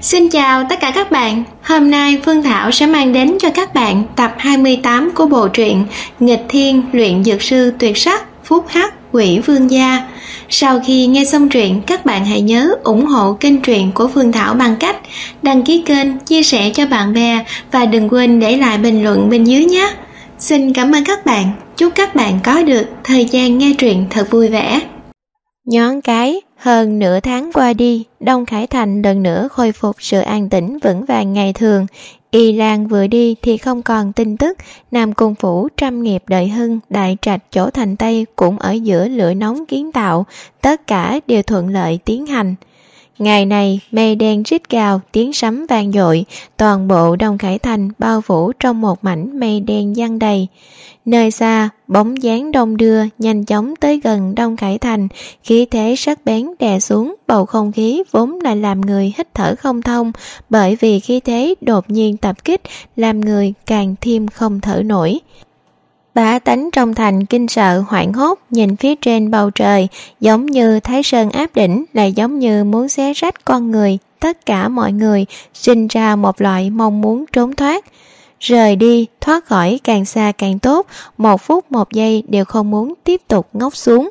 Xin chào tất cả các bạn. Hôm nay Phương Thảo sẽ mang đến cho các bạn tập 28 của bộ truyện Nghịch Thiên Luyện Dược Sư Tuyệt Sắc Phúc Hắc Quỷ Vương Gia. Sau khi nghe xong truyện, các bạn hãy nhớ ủng hộ kênh truyện của Phương Thảo bằng cách đăng ký kênh, chia sẻ cho bạn bè và đừng quên để lại bình luận bên dưới nhé. Xin cảm ơn các bạn. Chúc các bạn có được thời gian nghe truyện thật vui vẻ. Nhoáng cái, hơn nửa tháng qua đi, Đông Khải Thành lần nữa khôi phục sự an tĩnh vững vàng ngày thường. Y Lan vừa đi thì không còn tin tức. Nam Cung Phủ trăm nghiệp đợi hưng, đại trạch chỗ thành Tây cũng ở giữa lửa nóng kiến tạo, tất cả đều thuận lợi tiến hành. Ngày này, mây đen rít gào, tiếng sấm vang dội, toàn bộ Đông Khải Thành bao phủ trong một mảnh mây đen giăng đầy. Nơi xa, bóng dáng đông đưa nhanh chóng tới gần Đông Khải Thành, khí thế sắc bén đè xuống, bầu không khí vốn là làm người hít thở không thông, bởi vì khí thế đột nhiên tập kích làm người càng thêm không thở nổi. Bá tánh trong thành kinh sợ hoảng hốt nhìn phía trên bầu trời, giống như Thái Sơn áp đỉnh, lại giống như muốn xé rách con người. Tất cả mọi người sinh ra một loại mong muốn trốn thoát. Rời đi, thoát khỏi càng xa càng tốt, một phút một giây đều không muốn tiếp tục ngốc xuống.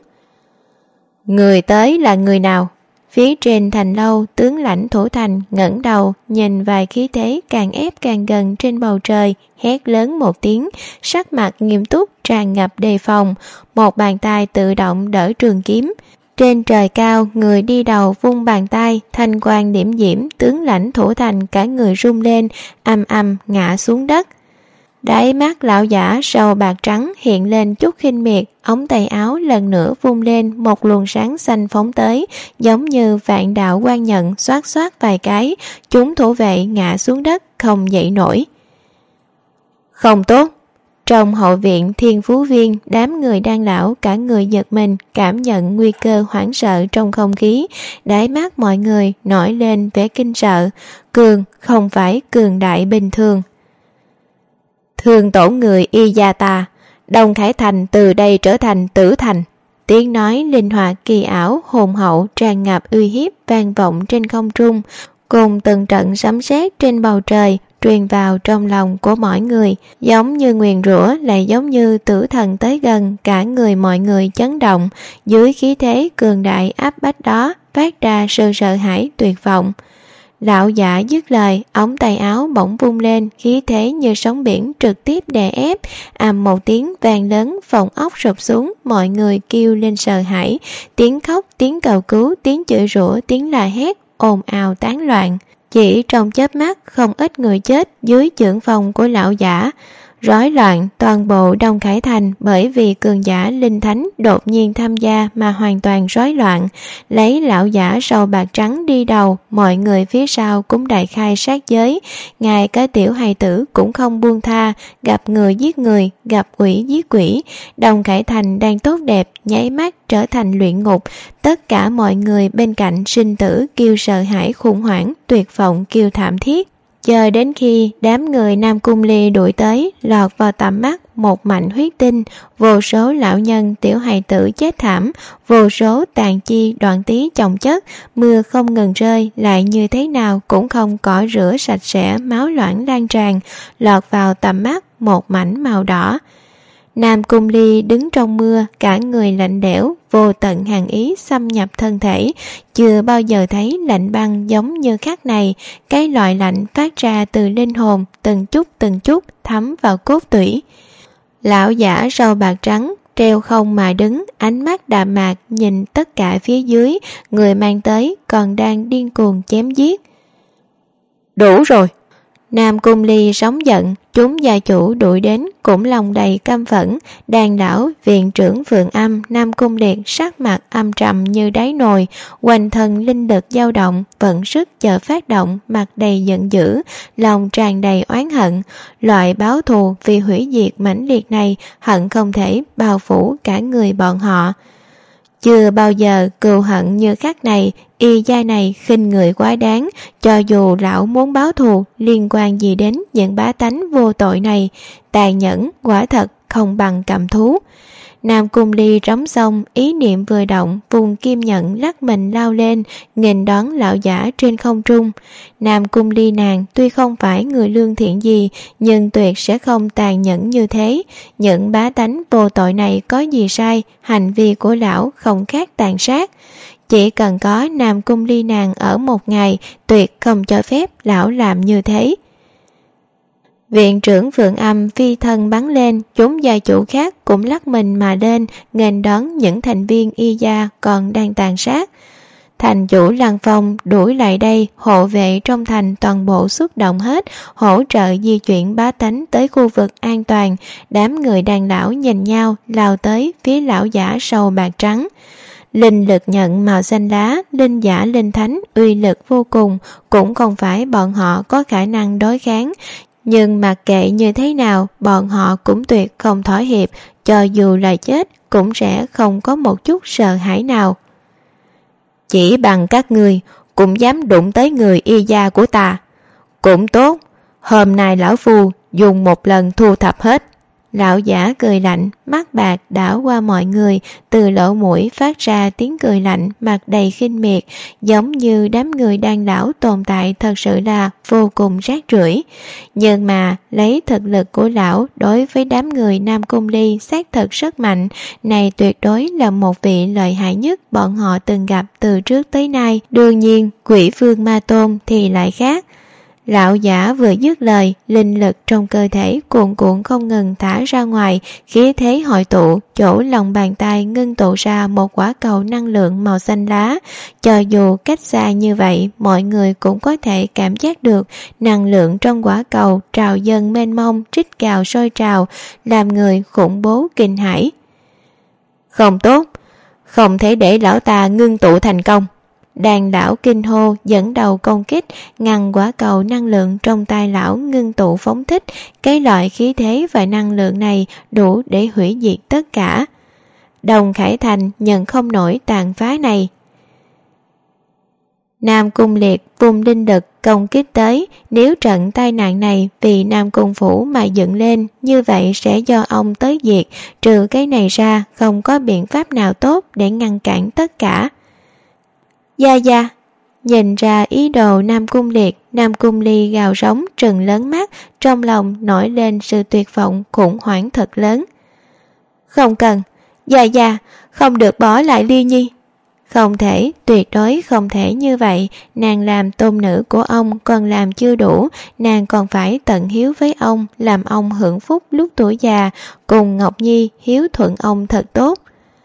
Người tới là người nào? Phía trên thành lâu, tướng lãnh thủ thành ngẩng đầu nhìn vài khí thế càng ép càng gần trên bầu trời, hét lớn một tiếng, sắc mặt nghiêm túc tràn ngập đề phòng, một bàn tay tự động đỡ trường kiếm. Trên trời cao, người đi đầu vung bàn tay, thanh quang điểm diễm, tướng lãnh thủ thành cả người rung lên, ầm ngã xuống đất. Đáy mắt lão giả râu bạc trắng hiện lên chút khinh miệt, ống tay áo lần nữa vung lên, một luồng sáng xanh phóng tới, giống như vạn đạo quang nhận, xoát xoát vài cái, chúng thủ vệ ngã xuống đất không dậy nổi. Không tốt. Trong hậu viện Thiên Phú Viên, đám người đang lão cả người giật mình, cảm nhận nguy cơ hoảng sợ trong không khí, đáy mắt mọi người nổi lên vẻ kinh sợ. Cường không phải cường đại bình thường. Thương tổn người y gia ta, Đông Khải Thành từ đây trở thành tử thành. Tiếng nói linh hoạt kỳ ảo, hồn hậu tràn ngập uy hiếp vang vọng trên không trung, cùng từng trận sấm sét trên bầu trời truyền vào trong lòng của mọi người, giống như nguyền rủa, lại giống như tử thần tới gần. Cả người mọi người chấn động, dưới khí thế cường đại áp bách đó phát ra sự sợ hãi tuyệt vọng. Lão giả dứt lời, ống tay áo bỗng vung lên, khí thế như sóng biển trực tiếp đè ép, ầm một tiếng vang lớn, phòng ốc sụp xuống, mọi người kêu lên sợ hãi, tiếng khóc, tiếng cầu cứu, tiếng chửi rủa, tiếng la hét ồn ào tán loạn. Chỉ trong chớp mắt, không ít người chết dưới chưởng phòng của lão giả. Rối loạn toàn bộ Đông Khải Thành, bởi vì cường giả linh thánh đột nhiên tham gia mà hoàn toàn rối loạn. Lấy lão giả râu bạc trắng đi đầu, mọi người phía sau cũng đại khai sát giới, ngay cả tiểu hài tử cũng không buông tha, gặp người giết người, gặp quỷ giết quỷ. Đông Khải Thành đang tốt đẹp nháy mắt trở thành luyện ngục. Tất cả mọi người bên cạnh sinh tử kêu sợ hãi khủng hoảng, tuyệt vọng kêu thảm thiết. Chờ đến khi đám người Nam Cung Ly đuổi tới, lọt vào tầm mắt một mảnh huyết tinh, vô số lão nhân tiểu hài tử chết thảm, vô số tàn chi đoạn tí chồng chất, mưa không ngừng rơi, lại như thế nào cũng không cỏ rửa sạch sẽ, máu loãng lan tràn, lọt vào tầm mắt một mảnh màu đỏ. Nam Cung Ly đứng trong mưa, cả người lạnh lẽo, vô tận hàn ý xâm nhập thân thể, chưa bao giờ thấy lạnh băng giống như khắc này. Cái loại lạnh phát ra từ linh hồn, từng chút thấm vào cốt tủy. Lão giả râu bạc trắng treo không mà đứng, ánh mắt đạm mạc nhìn tất cả phía dưới, người mang tới còn đang điên cuồng chém giết. Đủ rồi! Nam Cung Ly sóng giận, chúng gia chủ đuổi đến cũng lòng đầy căm phẫn. Đàn lão viện trưởng Phượng Âm Nam Cung Liệt sắc mặt âm trầm như đáy nồi, quanh thân linh lực dao động, vận sức chờ phát động, mặt đầy giận dữ, lòng tràn đầy oán hận. Loại báo thù vì hủy diệt mãnh liệt này hận không thể bao phủ cả người bọn họ. Chưa bao giờ cừu hận như khắc này, y gia này khinh người quá đáng, cho dù lão muốn báo thù liên quan gì đến những bá tánh vô tội này, tàn nhẫn quả thật không bằng cầm thú. Nam Cung Ly rống xong, ý niệm vừa động, vùng kim nhận lắc mình lao lên, nghênh đón lão giả trên không trung. Nam Cung Ly nàng tuy không phải người lương thiện gì, nhưng tuyệt sẽ không tàn nhẫn như thế. Những bá tánh vô tội này có gì sai, hành vi của lão không khác tàn sát. Chỉ cần có Nam Cung Ly nàng ở một ngày, tuyệt không cho phép lão làm như thế. Viện trưởng Phượng Âm phi thân bắn lên, chúng gia chủ khác cũng lắc mình mà lên, nghênh đón những thành viên y gia còn đang tàn sát. Thành chủ Lăng Phong đuổi lại đây, hộ vệ trong thành toàn bộ xuất động hết, hỗ trợ di chuyển bá tánh tới khu vực an toàn. Đám người đàn lão nhìn nhau, lao tới phía lão giả sâu bạc trắng. Linh lực nhận màu xanh lá, linh giả linh thánh, uy lực vô cùng, cũng không phải bọn họ có khả năng đối kháng. Nhưng mặc kệ như thế nào, bọn họ cũng tuyệt không thỏa hiệp, cho dù là chết cũng sẽ không có một chút sợ hãi nào. Chỉ bằng các ngươi cũng dám đụng tới người y gia của ta. Cũng tốt, hôm nay lão phu dùng một lần thu thập hết. Lão giả cười lạnh, mắt bạc đảo qua mọi người, từ lỗ mũi phát ra tiếng cười lạnh, mặt đầy khinh miệt, giống như đám người đàn lão tồn tại thật sự là vô cùng rác rưởi. Nhưng mà lấy thực lực của lão đối với đám người Nam Cung Ly xác thực rất mạnh, này tuyệt đối là một vị lợi hại nhất bọn họ từng gặp từ trước tới nay. Đương nhiên, Quỷ Vương Ma Tôn thì lại khác. Lão giả vừa dứt lời, linh lực trong cơ thể cuồn cuộn không ngừng thả ra ngoài, khí thế hội tụ, chỗ lòng bàn tay ngưng tụ ra một quả cầu năng lượng màu xanh lá. Cho dù cách xa như vậy, mọi người cũng có thể cảm giác được năng lượng trong quả cầu trào dâng mênh mông, trích cào sôi trào, làm người khủng bố kinh hãi. Không tốt, không thể để lão ta ngưng tụ thành công. Đàn lão kinh hô dẫn đầu công kích, ngăn quả cầu năng lượng trong tay lão ngưng tụ phóng thích. Cái loại khí thế và năng lượng này đủ để hủy diệt tất cả. Đồng Khải Thành nhận không nổi tàn phá này. Nam Cung Liệt vùng linh lực công kích tới. Nếu trận tai nạn này vì Nam Cung Phủ mà dựng lên, như vậy sẽ do ông tới diệt. Trừ cái này ra, không có biện pháp nào tốt để ngăn cản tất cả. Gia, nhìn ra ý đồ Nam Cung Liệt, Nam Cung Ly gào rống trừng lớn mắt, trong lòng nổi lên sự tuyệt vọng khủng hoảng thật lớn. Không cần, Gia, không được bỏ lại Ly Nhi. Không thể, tuyệt đối không thể như vậy. Nàng làm tôn nữ của ông còn làm chưa đủ, nàng còn phải tận hiếu với ông, làm ông hưởng phúc lúc tuổi già, cùng Ngọc Nhi hiếu thuận ông thật tốt.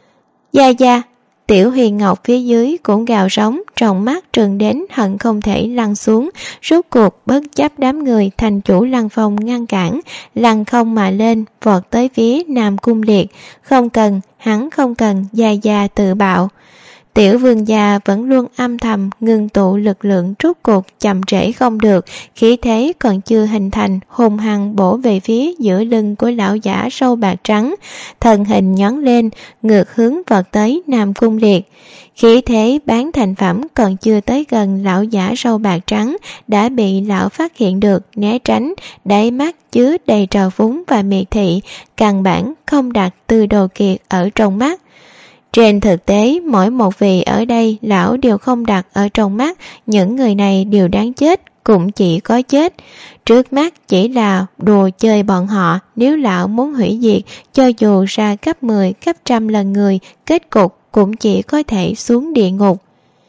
Gia, Tiểu Huyền Ngọc phía dưới cũng gào rống, trong mắt trừng đến hận không thể lăn xuống. Rốt cuộc bất chấp đám người thành chủ Lăng Phong ngăn cản, lăn không mà lên, vọt tới phía Nam Cung Liệt. Không cần, hắn không cần, Gia tự bạo. Tiểu vương gia vẫn luôn âm thầm ngưng tụ lực lượng, rốt cuộc chậm trễ không được, khí thế còn chưa hình thành, hùng hăng bổ về phía giữa lưng của lão giả sâu bạc trắng. Thân hình nhón lên, ngược hướng vọt tới Nam Cung Liệt. Khí thế bán thành phẩm còn chưa tới gần lão giả sâu bạc trắng, đã bị lão phát hiện được, né tránh, đáy mắt chứa đầy trào phúng và miệt thị, căn bản không đặt Tư Đồ Kiệt ở trong mắt. Trên thực tế, mỗi một vị ở đây lão đều không đặt ở trong mắt, những người này đều đáng chết, cũng chỉ có chết. Trước mắt chỉ là đùa chơi bọn họ, nếu lão muốn hủy diệt, cho dù ra gấp 10, gấp 100 lần người, kết cục cũng chỉ có thể xuống địa ngục.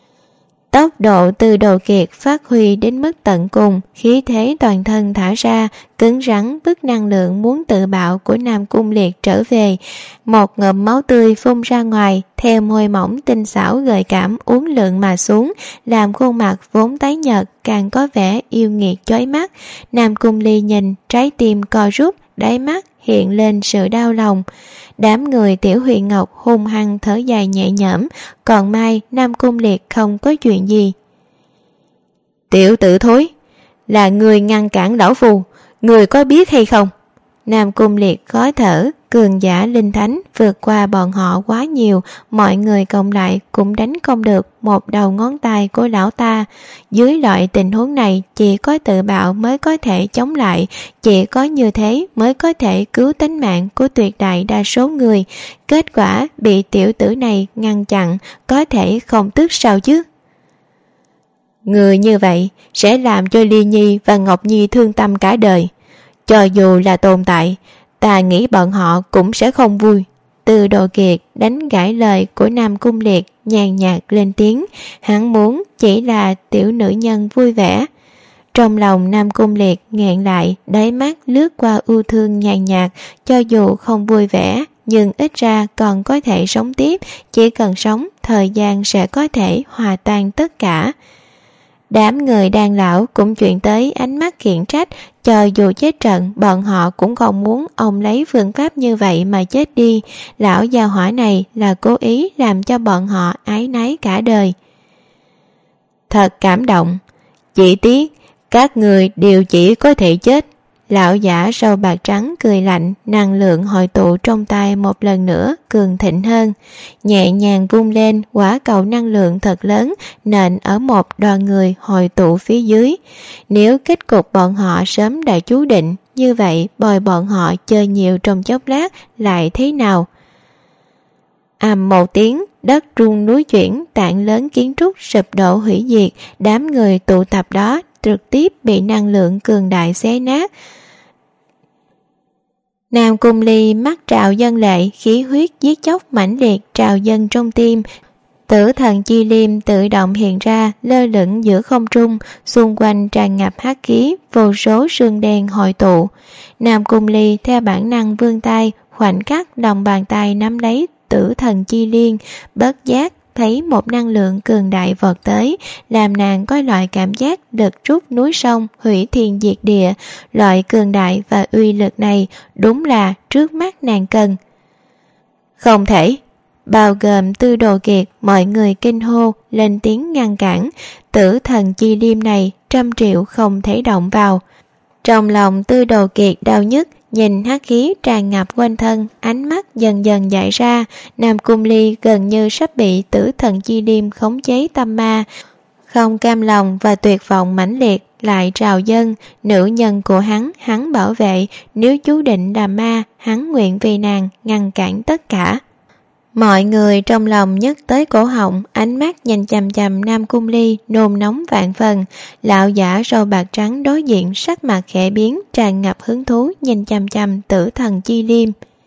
Tốc độ Tư Đồ Kiệt phát huy đến mức tận cùng, khí thế toàn thân thả ra, cứng rắn bức năng lượng muốn tự bạo của Nam Cung Liệt trở về. Một ngụm máu tươi phun ra ngoài, theo môi mỏng tinh xảo gợi cảm uốn lượn mà xuống, làm khuôn mặt vốn tái nhợt càng có vẻ yêu nghiệt chói mắt. Nam Cung Ly nhìn, trái tim co rút, đáy mắt hiện lên sự đau lòng. Đám người Tiểu Huyền Ngọc hung hăng thở dài nhẹ nhõm, còn may Nam Cung Liệt không có chuyện gì. Tiểu tử thối, là người ngăn cản lão phù, người có biết hay không? Nam Cung Liệt khó thở, cường giả linh thánh vượt qua bọn họ quá nhiều, mọi người cộng lại cũng đánh không được một đầu ngón tay của lão ta. Dưới loại tình huống này, chỉ có tự bạo mới có thể chống lại, chỉ có như thế mới có thể cứu tính mạng của tuyệt đại đa số người. Kết quả bị tiểu tử này ngăn chặn, có thể không tức sao chứ? Người như vậy sẽ làm cho Ly Nhi và Ngọc Nhi thương tâm cả đời. Cho dù là tồn tại, ta nghĩ bọn họ cũng sẽ không vui. Từ Đồ Kiệt đánh gãy lời của Nam Cung Liệt, nhàn nhạt lên tiếng. Hắn muốn chỉ là tiểu nữ nhân vui vẻ. Trong lòng Nam Cung Liệt nghẹn lại, đáy mắt lướt qua ưu thương nhàn nhạt. Cho dù không vui vẻ, nhưng ít ra còn có thể sống tiếp. Chỉ cần sống, thời gian sẽ có thể hòa tan tất cả. Đám người đan lão cũng chuyển tới ánh mắt khiển trách. Cho dù chết trận, bọn họ cũng không muốn ông lấy phương pháp như vậy mà chết đi. Lão gia hỏa này là cố ý làm cho bọn họ áy náy cả đời. Thật cảm động. Chỉ tiếc các người đều chỉ có thể chết. Lão giả râu bạc trắng cười lạnh, năng lượng hội tụ trong tay một lần nữa cường thịnh hơn. Nhẹ nhàng vung lên, quả cầu năng lượng thật lớn nện ở một đoàn người hội tụ phía dưới. Nếu kết cục bọn họ sớm đã chú định, như vậy bồi bọn họ chơi nhiều trong chốc lát lại thế nào? Ầm một tiếng, đất rung núi chuyển, tảng lớn kiến trúc sụp đổ hủy diệt. Đám người tụ tập đó trực tiếp bị năng lượng cường đại xé nát. Nam Cung Ly mắt trào dâng lệ, khí huyết giết chóc mãnh liệt trào dâng trong tim. Tử thần chi liêm tự động hiện ra, lơ lửng giữa không trung, xung quanh tràn ngập hắc khí, vô số sương đen hội tụ. Nam Cung Ly theo bản năng vươn tay, khoảnh khắc lòng bàn tay nắm lấy tử thần chi liên, bất giác thấy một năng lượng cường đại vọt tới, làm nàng có loại cảm giác lực rút núi sông, hủy thiên diệt địa. Loại cường đại và uy lực này đúng là trước mắt nàng cần. Không thể! Bao gồm Tư Đồ Kiệt, mọi người kinh hô lên tiếng ngăn cản. Tử thần chi liêm này 100 triệu không thể động vào. Trong lòng Tư Đồ Kiệt đau nhức, nhìn hắc khí tràn ngập quanh thân, ánh mắt dần dần dại ra. Nam Cung Ly gần như sắp bị tử thần chi liêm khống chế tâm ma. Không cam lòng và tuyệt vọng mãnh liệt lại trào dâng. Nữ nhân của hắn bảo vệ. Nếu chú định là ma, hắn nguyện vì nàng ngăn cản tất cả. Mọi người trong lòng nhấc tới cổ họng, ánh mắt nhìn chằm chằm Nam Cung Ly, nôn nóng vạn phần. Lão giả râu bạc trắng đối diện, sắc mặt khẽ biến, tràn ngập hứng thú nhìn chằm chằm tử thần chi liêm.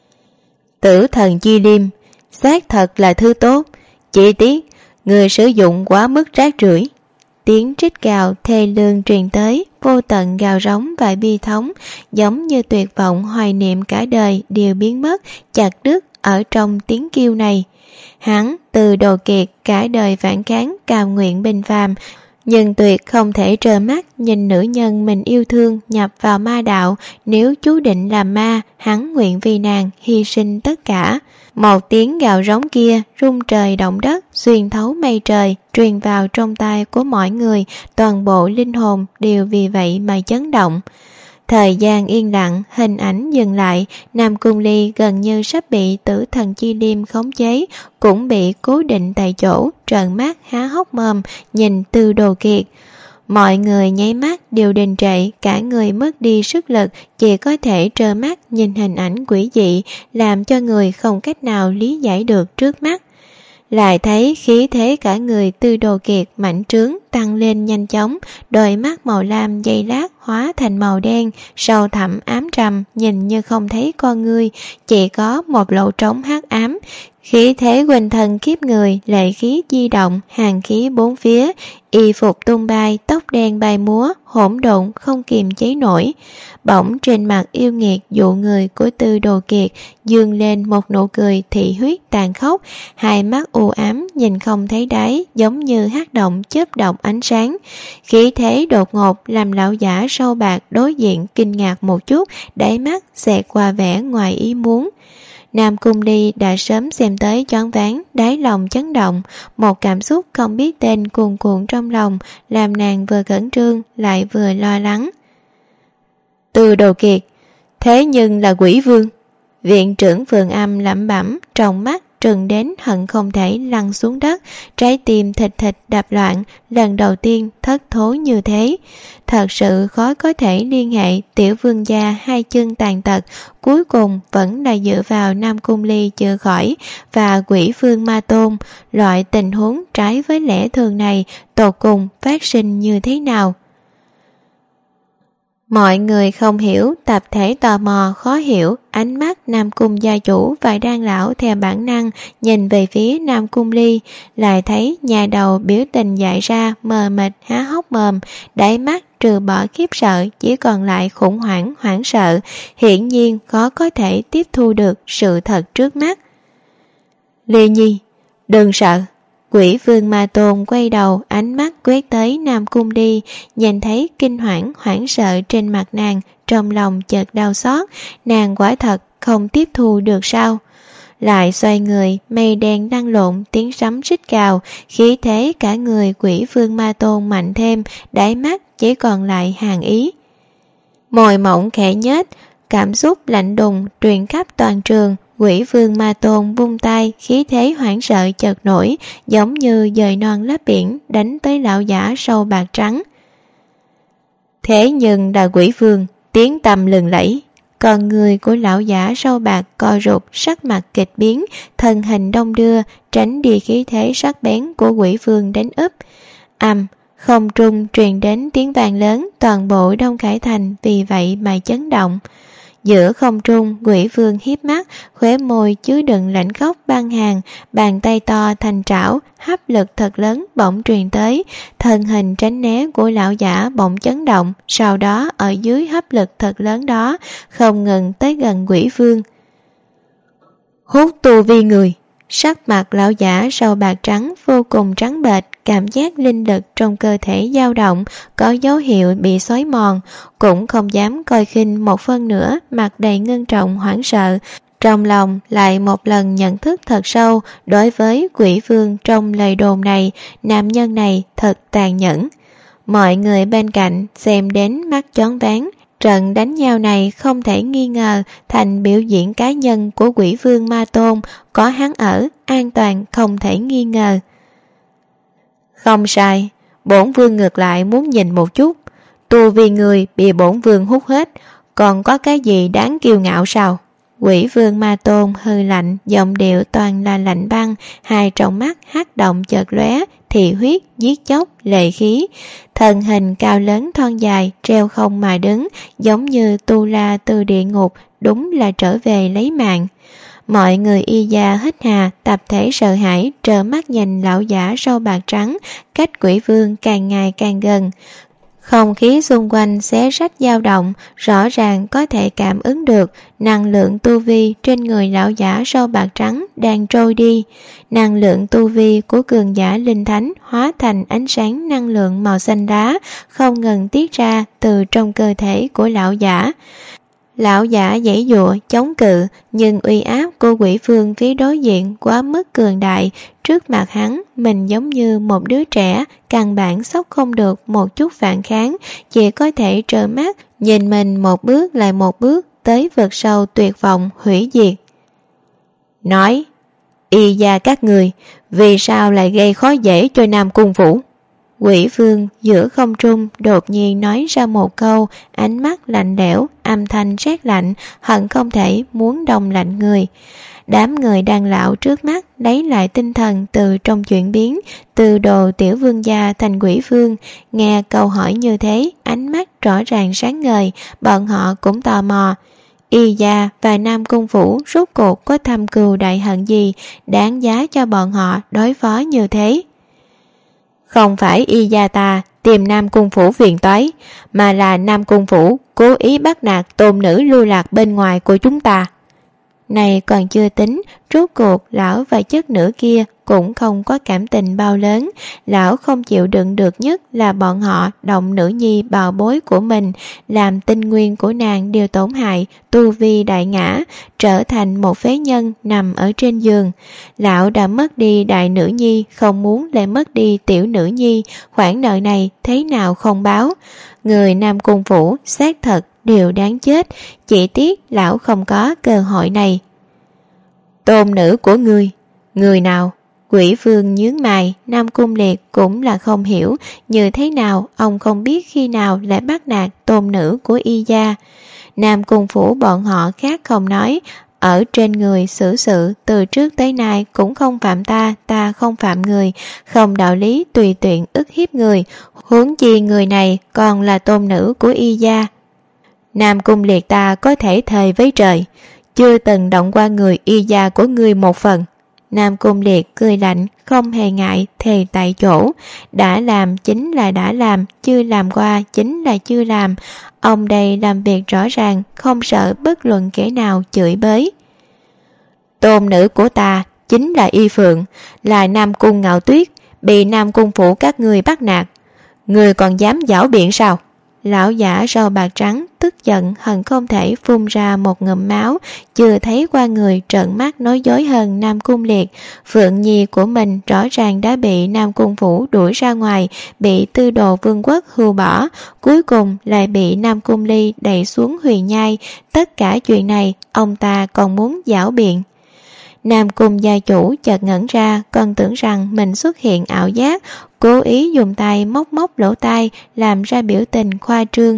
Tử thần chi liêm, xác thật là thứ tốt, chỉ tiếc người sử dụng quá mức rác rưởi. Tiếng trích gào thê lương truyền tới, vô tận gào rống và bi thống, giống như tuyệt vọng hoài niệm cả đời đều biến mất, chặt đứt ở trong tiếng kêu này. Hắn Từ Đồ Kiệt cả đời phản kháng cào nguyện bình phàm, nhưng tuyệt không thể trơ mắt nhìn nữ nhân mình yêu thương nhập vào ma đạo. Nếu chú định làm ma, hắn nguyện vì nàng hy sinh tất cả. Một tiếng gào rống kia rung trời động đất, xuyên thấu mây trời, truyền vào trong tai của mọi người. Toàn bộ linh hồn đều vì vậy mà chấn động. Thời gian yên lặng, hình ảnh dừng lại. Nam Cung Ly gần như sắp bị tử thần chi liêm khống chế, cũng bị cố định tại chỗ, trợn mắt há hốc mồm nhìn Tư Đồ Kiệt. Mọi người nháy mắt đều đình trệ, cả người mất đi sức lực, chỉ có thể trơ mắt nhìn hình ảnh quỷ dị, làm cho người không cách nào lý giải được trước mắt. Lại thấy khí thế cả người Tư Đồ Kiệt mạnh trướng tăng lên nhanh chóng, đôi mắt màu lam giây lát hóa thành màu đen, sâu thẳm ám trầm, nhìn như không thấy con người, chỉ có một lỗ trống hắc ám. Khí thế quanh thân khiếp người, lệ khí di động, hàn khí bốn phía, y phục tung bay, tóc đen bay múa, hỗn độn không kiềm chế nổi. Bỗng trên mặt yêu nghiệt dụ người của Tư Đồ Kiệt dương lên một nụ cười thị huyết tàn khốc, hai mắt u ám nhìn không thấy đáy, giống như hắc động chớp động ánh sáng. Khí thế đột ngột làm lão giả sâu bạc đối diện kinh ngạc một chút, đáy mắt xẹt qua vẻ ngoài ý muốn. Nam Cung Ly đã sớm xem tới choáng váng, đáy lòng chấn động, một cảm xúc không biết tên cuồn cuộn trong lòng, làm nàng vừa khẩn trương lại vừa lo lắng. Tư Đồ Kiệt, Thế nhưng là quỷ vương. Viện trưởng Phượng Âm lẩm bẩm, trong mắt trừng đến hận không thể lăn xuống đất, trái tim thịch thịch đập loạn, lần đầu tiên thất thố như thế. Thật sự khó có thể liên hệ tiểu vương gia hai chân tàn tật, cuối cùng vẫn là dựa vào Nam Cung Ly chữa khỏi và quỷ vương Ma Tôn. Loại tình huống trái với lẽ thường này tột cùng phát sinh như thế nào? Mọi người không hiểu, tập thể tò mò khó hiểu, ánh mắt Nam Cung gia chủ và Đan lão theo bản năng nhìn về phía Nam Cung Ly, lại thấy nhà đầu biểu tình dại ra, mờ mịt há hốc mồm, đáy mắt trừ bỏ khiếp sợ chỉ còn lại khủng hoảng hoảng sợ, hiển nhiên khó có thể tiếp thu được sự thật trước mắt. Ly Nhi, đừng sợ. Quỷ vương Ma Tôn quay đầu, ánh mắt quét tới Nam Cung Ly, nhìn thấy kinh hoảng sợ trên mặt nàng, trong lòng chợt đau xót, nàng quả thật không tiếp thu được sao? Lại xoay người, mây đen lăn lộn, tiếng sấm rít gào, khí thế cả người quỷ vương Ma Tôn mạnh thêm, đáy mắt chỉ còn lại hàn ý. Môi mỏng khẽ nhếch, cảm xúc lạnh đùng truyền khắp toàn trường. Quỷ vương Ma Tôn vung tay, khí thế hoảng sợ chợt nổi, giống như dời non lấp biển, đánh tới lão giả sâu bạc trắng. Thế nhưng là quỷ vương, tiếng tăm lừng lẫy. Còn người của lão giả sâu bạc co rụt, sắc mặt kịch biến, thân hình đông đưa, tránh đi khí thế sắc bén của quỷ vương đánh úp. Không trung truyền đến tiếng vang lớn, toàn bộ Đông Khải Thành vì vậy mà chấn động. Giữa không trung, quỷ vương hiếp mắt, khóe môi chứa đựng lạnh khóc băng hàng, bàn tay to thành trảo, hấp lực thật lớn bỗng truyền tới, thân hình tránh né của lão giả bỗng chấn động, sau đó ở dưới hấp lực thật lớn đó, không ngừng tới gần quỷ vương. Hút tu vi người. Sắc mặt lão giả sâu bạc trắng vô cùng trắng bệch, cảm giác linh lực trong cơ thể dao động, có dấu hiệu bị xói mòn, cũng không dám coi khinh một phân nữa, mặt đầy ngưng trọng hoảng sợ. Trong lòng lại một lần nhận thức thật sâu đối với quỷ vương trong lời đồn này, nam nhân này thật tàn nhẫn. Mọi người bên cạnh xem đến mắt choáng váng. Trận đánh nhau này không thể nghi ngờ thành biểu diễn cá nhân của quỷ vương Ma Tôn, có hắn ở, an toàn không thể nghi ngờ. Không sai, bổn vương ngược lại muốn nhìn một chút, tu vi người bị bổn vương hút hết, còn có cái gì đáng kiêu ngạo sao? Quỷ vương Ma Tôn hư lạnh, giọng điệu toàn là lạnh băng, hai tròng mắt hắc động chợt lóe, thị huyết, giết chóc, lệ khí. Thân hình cao lớn thon dài, treo không mà đứng, giống như tu la từ địa ngục, đúng là trở về lấy mạng. Mọi người y gia hít hà, tập thể sợ hãi, trợn mắt nhìn lão giả sâu bạc trắng, cách quỷ vương càng ngày càng gần. Không khí xung quanh xé rách dao động, rõ ràng có thể cảm ứng được năng lượng tu vi trên người lão giả sâu bạc trắng đang trôi đi. Năng lượng tu vi của cường giả linh thánh hóa thành ánh sáng năng lượng màu xanh lá, không ngừng tiết ra từ trong cơ thể của lão giả. Lão giả giãy giụa chống cự, nhưng uy áp của quỷ vương phía đối diện quá mức cường đại, trước mặt hắn mình giống như một đứa trẻ, căn bản sốc không được một chút phản kháng, chỉ có thể trợn mắt nhìn mình một bước lại một bước tới vực sâu tuyệt vọng hủy diệt. Nói, y gia các người, vì sao lại gây khó dễ cho Nam Cung Phủ? Quỷ vương giữa không trung đột nhiên nói ra một câu, ánh mắt lạnh lẽo, âm thanh rét lạnh, hận không thể muốn đông lạnh người. Đám người đàn lão trước mắt lấy lại tinh thần từ trong chuyển biến, từ đồ tiểu vương gia thành quỷ vương. Nghe câu hỏi như thế, ánh mắt rõ ràng sáng ngời, bọn họ cũng tò mò. Y gia và Nam Cung Phủ rốt cuộc có thâm cừu đại hận gì đáng giá cho bọn họ đối phó như thế? Không phải y gia ta tìm Nam Cung Phủ phiền toái, mà là Nam Cung Phủ cố ý bắt nạt tôn nữ lưu lạc bên ngoài của chúng ta. Này còn chưa tính, Rốt cuộc lão và chất nữ kia cũng không có cảm tình bao lớn. Lão không chịu đựng được nhất là bọn họ động nữ nhi bào bối của mình, làm tinh nguyên của nàng đều tổn hại, tu vi đại ngã, trở thành một phế nhân nằm ở trên giường. Lão đã mất đi đại nữ nhi, không muốn lại mất đi tiểu nữ nhi, khoản nợ này thế nào không báo. Người Nam Cung Phủ xác thật đều đáng chết, chỉ tiếc lão không có cơ hội này. Tôn nữ của ngươi, người nào? Quỷ Vương nhướng mày. Nam Cung Liệt cũng là không hiểu như thế nào ông không biết khi nào lại bắt nạt tôn nữ của Y gia. Nam Cung Phủ bọn họ khác không nói, ở trên người xử sự từ trước tới nay cũng không phạm ta, ta không phạm người, không đạo lý tùy tiện ức hiếp người, huống chi người này còn là tôn nữ của Y gia. Nam Cung Liệt ta có thể thề với trời, chưa từng động qua người Y gia của ngươi một phần. Nam Cung Liệt cười lạnh, không hề ngại thề tại chỗ. Đã làm chính là đã làm, chưa làm qua chính là chưa làm. Ông đây làm việc rõ ràng, không sợ bất luận kẻ nào chửi bới. Tôn nữ của ta chính là Y Phượng, là Nam Cung Ngạo Tuyết, bị Nam Cung Phủ các ngươi bắt nạt. Ngươi còn dám giảo biện sao? Lão giả râu bạc trắng tức giận hận không thể phun ra một ngụm máu, chưa thấy qua người trợn mắt nói dối hơn Nam Cung Liệt. Phượng nhi của mình rõ ràng đã bị Nam Cung Phủ đuổi ra ngoài, bị Tư Đồ Vương quốc hưu bỏ, cuối cùng lại bị Nam Cung Ly đẩy xuống huyền nhai. Tất cả chuyện này ông ta còn muốn giảo biện. Nam Cung gia chủ chợt ngẩn ra, còn tưởng rằng mình xuất hiện ảo giác, cố ý dùng tay móc móc lỗ tai, làm ra biểu tình khoa trương.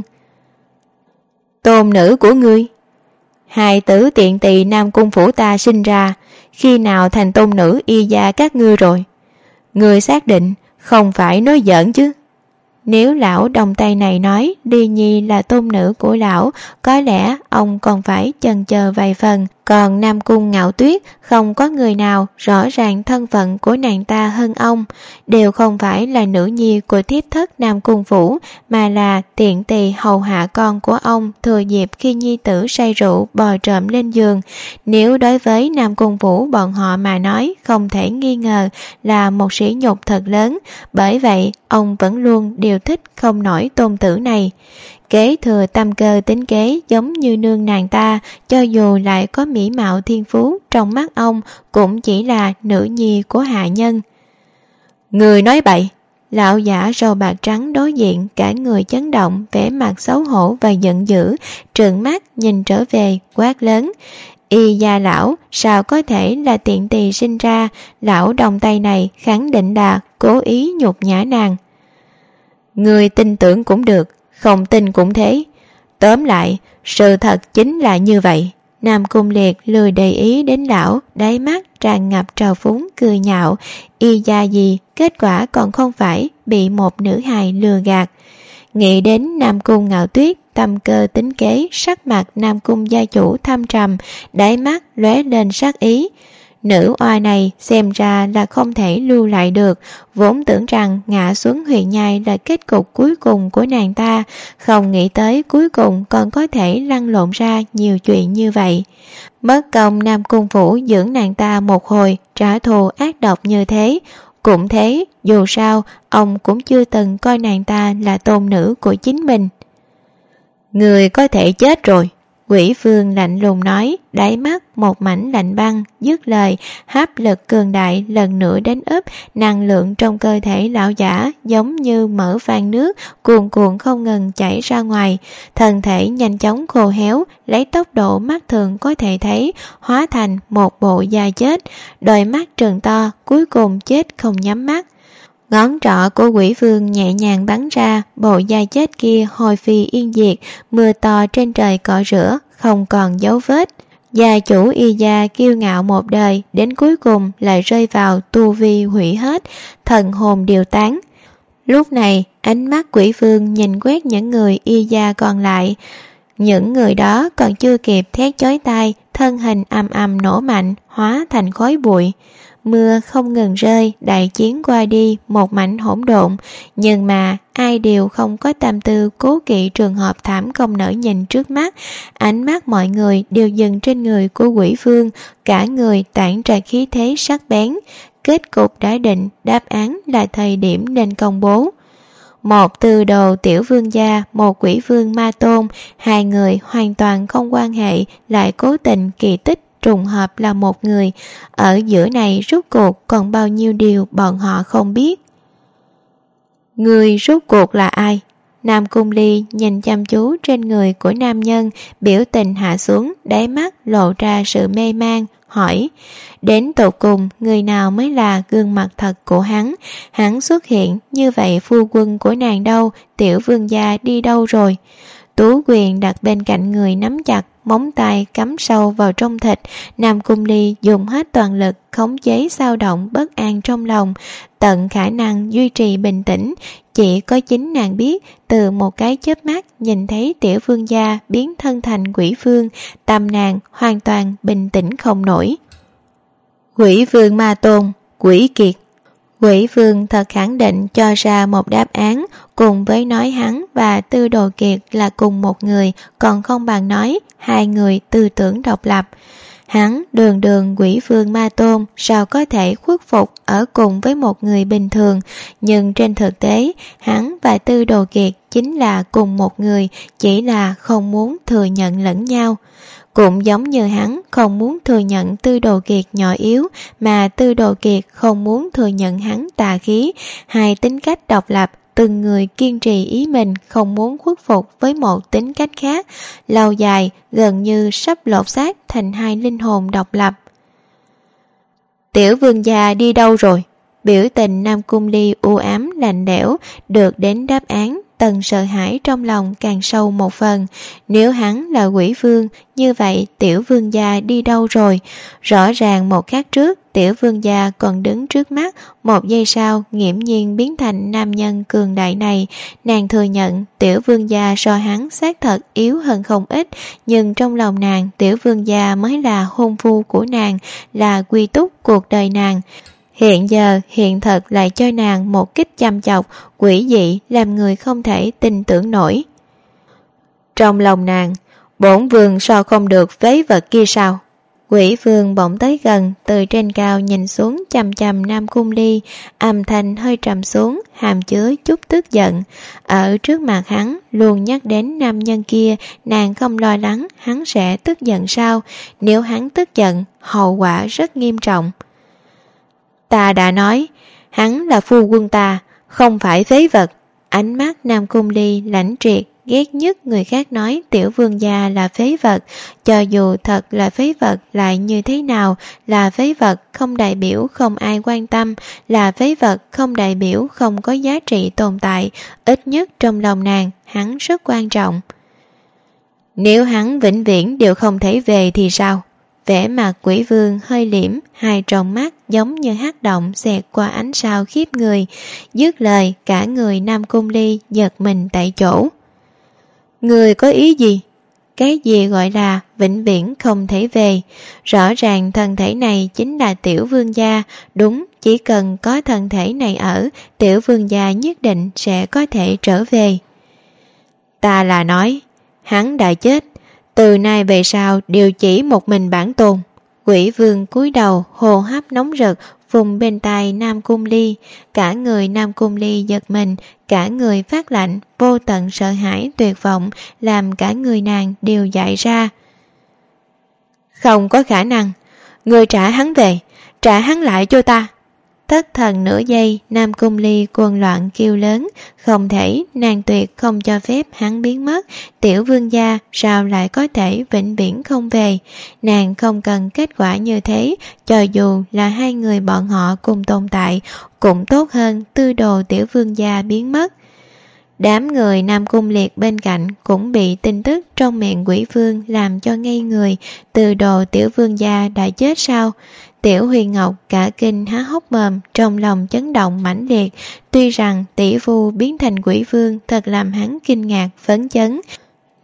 Tôn nữ của ngươi? Hài tử tiện tỳ Nam Cung Phủ ta sinh ra, khi nào thành tôn nữ Y gia các ngươi rồi? Ngươi xác định không phải nói giỡn chứ? Nếu lão đồng tay này nói Ly Nhi là tôn nữ của lão, có lẽ ông còn phải chần chờ vài phần. Còn Nam Cung Ngạo Tuyết, không có người nào rõ ràng thân phận của nàng ta hơn ông, đều không phải là nữ nhi của thiếp thất Nam Cung Phủ, mà là tiện tỳ hầu hạ con của ông thừa dịp khi nhi tử say rượu bò trộm lên giường. Nếu đối với Nam Cung Phủ bọn họ mà nói, không thể nghi ngờ là một sỉ nhục thật lớn, bởi vậy ông vẫn luôn điều thích không nổi tôn tử này. Kế thừa tâm cơ tính kế giống như nương nàng ta, cho dù lại có mỹ mạo thiên phú, trong mắt ông cũng chỉ là nữ nhi của hạ nhân. Người nói bậy. Lão giả râu bạc trắng đối diện, cả người chấn động, vẻ mặt xấu hổ và giận dữ, trợn mắt nhìn trở về, quát lớn. Y gia lão sao có thể là tiện tỳ sinh ra? Lão đồng tay này khẳng định là cố ý nhục nhã nàng. Người tin tưởng cũng được, không tin cũng thế. Tóm lại, sự thật chính là như vậy. Nam Cung Liệt lười để ý đến lão, đáy mắt tràn ngập trào phúng cười nhạo. Y gia gì, kết quả còn không phải bị một nữ hài lừa gạt. Nghĩ đến Nam Cung Ngạo Tuyết, tâm cơ tính kế, sắc mặt Nam Cung gia chủ thâm trầm, đáy mắt lóe lên sát ý. Nữ oa này xem ra là không thể lưu lại được, vốn tưởng rằng ngã xuống huyền nhai là kết cục cuối cùng của nàng ta, không nghĩ tới cuối cùng còn có thể lăn lộn ra nhiều chuyện như vậy. Mất công Nam Cung Phủ dưỡng nàng ta một hồi, trả thù ác độc như thế. Cũng thế, dù sao ông cũng chưa từng coi nàng ta là tôn nữ của chính mình. Người có thể chết rồi. Quỷ Vương lạnh lùng nói, đáy mắt một mảnh lạnh băng, dứt lời, hấp lực cường đại lần nữa đánh úp, năng lượng trong cơ thể lão giả giống như mở van nước, cuồn cuộn không ngừng chảy ra ngoài, thân thể nhanh chóng khô héo, lấy tốc độ mắt thường có thể thấy, hóa thành một bộ da chết, đôi mắt trừng to, cuối cùng chết không nhắm mắt. Ngón trỏ của Quỷ Vương nhẹ nhàng bắn ra, bộ da chết kia hồi phi yên diệt, mưa to trên trời cọ rửa, không còn dấu vết. Gia chủ Y gia kiêu ngạo một đời, đến cuối cùng lại rơi vào tu vi hủy hết, thần hồn điều tán. Lúc này, ánh mắt Quỷ Vương nhìn quét những người Y gia còn lại. Những người đó còn chưa kịp thét chói tai, thân hình ầm ầm nổ mạnh, hóa thành khói bụi. Mưa không ngừng rơi, đại chiến qua đi một mảnh hỗn độn, nhưng mà ai đều không có tâm tư cố kỵ trường hợp thảm không nỡ nhìn trước mắt. Ánh mắt mọi người đều dừng trên người của Quỷ Vương, cả người tản ra khí thế sắc bén. Kết cục đã định, đáp án là thời điểm nên công bố. Một tư đồ tiểu vương gia, một quỷ vương ma tôn, hai người hoàn toàn không quan hệ, lại cố tình kỳ tích trùng hợp là một người. Ở giữa này rốt cuộc còn bao nhiêu điều bọn họ không biết. Người rốt cuộc là ai? Nam Cung Ly nhìn chăm chú trên người của nam nhân, biểu tình hạ xuống, đáy mắt lộ ra sự mê man, hỏi: đến tột cùng người nào mới là gương mặt thật của hắn? Hắn xuất hiện như vậy, phu quân của nàng đâu? Tiểu vương gia đi đâu rồi? Tú Quyền đặt bên cạnh người nắm chặt, móng tay cắm sâu vào trong thịt. Nam Cung Ly dùng hết toàn lực khống chế dao động bất an trong lòng, tận khả năng duy trì bình tĩnh. Chỉ có chính nàng biết, từ một cái chớp mắt nhìn thấy tiểu vương gia biến thân thành quỷ vương, tâm nàng hoàn toàn bình tĩnh không nổi. Quỷ vương ma tôn, quỷ kiệt. Quỷ vương thật khẳng định cho ra một đáp án, cùng với nói hắn và Tư Đồ Kiệt là cùng một người, còn không bằng nói hai người tư tưởng độc lập. Hắn đường đường quỷ vương ma tôn, sao có thể khuất phục ở cùng với một người bình thường? Nhưng trên thực tế, hắn và Tư Đồ Kiệt chính là cùng một người, chỉ là không muốn thừa nhận lẫn nhau. Cũng giống như hắn không muốn thừa nhận Tư Đồ Kiệt nhỏ yếu, mà Tư Đồ Kiệt không muốn thừa nhận hắn tà khí. Hai tính cách độc lập, từng người kiên trì ý mình, không muốn khuất phục với một tính cách khác, lâu dài gần như sắp lột xác thành hai linh hồn độc lập. Tiểu vương gia đi đâu rồi? Biểu tình Nam Cung Ly u ám lạnh lẽo, được đến đáp án, tầng sợ hãi trong lòng càng sâu một phần. Nếu hắn là quỷ vương, như vậy tiểu vương gia đi đâu rồi? Rõ ràng một khắc trước tiểu vương gia còn đứng trước mắt, một giây sau nghiễm nhiên biến thành nam nhân cường đại này. Nàng thừa nhận tiểu vương gia so hắn xác thật yếu hơn không ít, nhưng trong lòng nàng, tiểu vương gia mới là hôn phu của nàng, là quy túc cuộc đời nàng. Hiện giờ hiện thật lại cho nàng một kích chăm chọc, quỷ dị làm người không thể tin tưởng nổi. Trong lòng nàng, bổn vương so không được phế vật kia sao? Quỷ vương bỗng tới gần, từ trên cao nhìn xuống chằm chằm Nam Cung Ly, âm thanh hơi trầm xuống, hàm chứa chút tức giận. Ở trước mặt hắn luôn nhắc đến nam nhân kia, nàng không lo lắng hắn sẽ tức giận sao? Nếu hắn tức giận, hậu quả rất nghiêm trọng. Ta đã nói, hắn là phu quân ta, không phải phế vật. Ánh mắt Nam Cung Ly lãnh triệt, ghét nhất người khác nói tiểu vương gia là phế vật. Cho dù thật là phế vật lại như thế nào? Là phế vật không đại biểu không ai quan tâm, là phế vật không đại biểu không có giá trị tồn tại. Ít nhất trong lòng nàng, hắn rất quan trọng. Nếu hắn vĩnh viễn đều không thể về thì sao? Vẻ mặt quỷ vương hơi liễm, hai tròng mắt giống như hắc động xẹt qua ánh sao khiếp người. Dứt lời, cả người Nam Cung Ly giật mình tại chỗ. Người có ý gì? Cái gì gọi là vĩnh viễn không thể về? Rõ ràng thân thể này chính là tiểu vương gia. Đúng, chỉ cần có thân thể này ở, tiểu vương gia nhất định sẽ có thể trở về. Ta là nói, hắn đã chết, từ nay về sau đều chỉ một mình bản tôn. Quỷ vương cúi đầu, hô hấp nóng rực vùng bên tai Nam Cung Ly. Cả người Nam Cung Ly giật mình, cả người phát lạnh, vô tận sợ hãi tuyệt vọng làm cả người nàng đều dại ra. Không có khả năng, người trả hắn về, trả hắn lại cho ta. Thất thần nửa giây, Nam Cung Ly cuồng loạn kêu lớn, không thể, nàng tuyệt không cho phép hắn biến mất. Tiểu vương gia sao lại có thể vĩnh viễn không về? Nàng không cần kết quả như thế, cho dù là hai người bọn họ cùng tồn tại, cũng tốt hơn Tư Đồ tiểu vương gia biến mất. Đám người Nam Cung Liệt bên cạnh cũng bị tin tức trong miệng quỷ vương làm cho ngây người. Tư Đồ tiểu vương gia đã chết sao? Tiểu Huyền Ngọc cả kinh há hốc mồm, trong lòng chấn động mãnh liệt. Tuy rằng tỷ phu biến thành quỷ vương thật làm hắn kinh ngạc phấn chấn,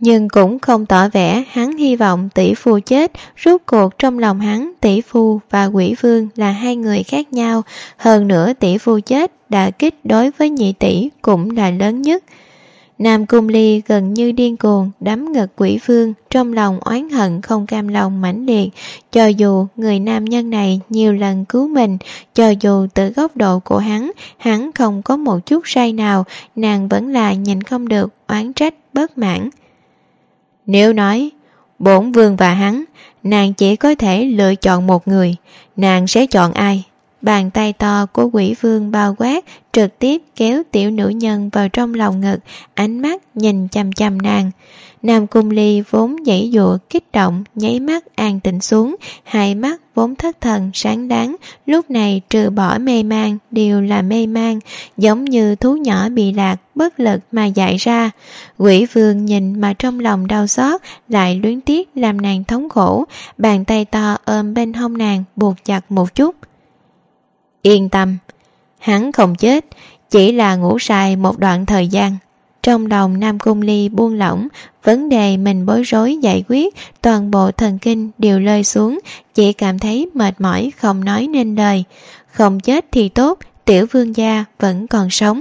nhưng cũng không tỏ vẻ hắn hy vọng tỷ phu chết. Rốt cuộc trong lòng hắn, tỷ phu và Quỷ Vương là hai người khác nhau. Hơn nữa tỷ phu chết, đả kích đối với nhị tỷ cũng là lớn nhất. Nam Cung Ly gần như điên cuồng đấm ngực Quỷ Vương, trong lòng oán hận không cam lòng mãnh liệt. Cho dù người nam nhân này nhiều lần cứu mình, cho dù từ góc độ của hắn không có một chút sai nào, nàng vẫn là nhìn không được, oán trách bất mãn. Nếu nói bổn vương và hắn, nàng chỉ có thể lựa chọn một người, nàng sẽ chọn ai? Bàn tay to của Quỷ Vương bao quát, trực tiếp kéo tiểu nữ nhân vào trong lòng ngực, ánh mắt nhìn chằm chằm nàng. Nam Cung Ly vốn giãy giụa kích động, nháy mắt an tĩnh xuống, hai mắt vốn thất thần sáng đáng, lúc này trừ bỏ mê man đều là mê man, giống như thú nhỏ bị lạc, bất lực mà dại ra. Quỷ Vương nhìn mà trong lòng đau xót, lại luyến tiếc làm nàng thống khổ, bàn tay to ôm bên hông nàng buộc chặt một chút. Yên tâm, hắn không chết, chỉ là ngủ sai một đoạn thời gian. Trong lòng Nam Cung Ly buông lỏng, vấn đề mình bối rối giải quyết, toàn bộ thần kinh đều rơi xuống, chỉ cảm thấy mệt mỏi không nói nên lời. Không chết thì tốt, tiểu vương gia vẫn còn sống.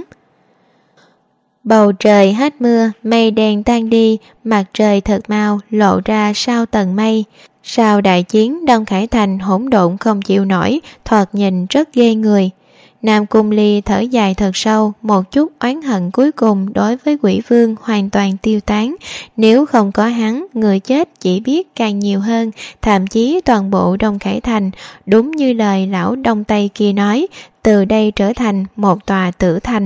Bầu trời hết mưa, mây đen tan đi, mặt trời thật mau lộ ra sau tầng mây. Sau đại chiến Đông Khải Thành hỗn độn không chịu nổi, thoạt nhìn rất ghê người. Nam Cung Ly thở dài thật sâu, một chút oán hận cuối cùng đối với Quỷ Vương hoàn toàn tiêu tán. Nếu không có hắn, người chết chỉ biết càng nhiều hơn, thậm chí toàn bộ Đông Khải Thành, đúng như lời lão Đông Tây kia nói, từ đây trở thành một tòa tử thành.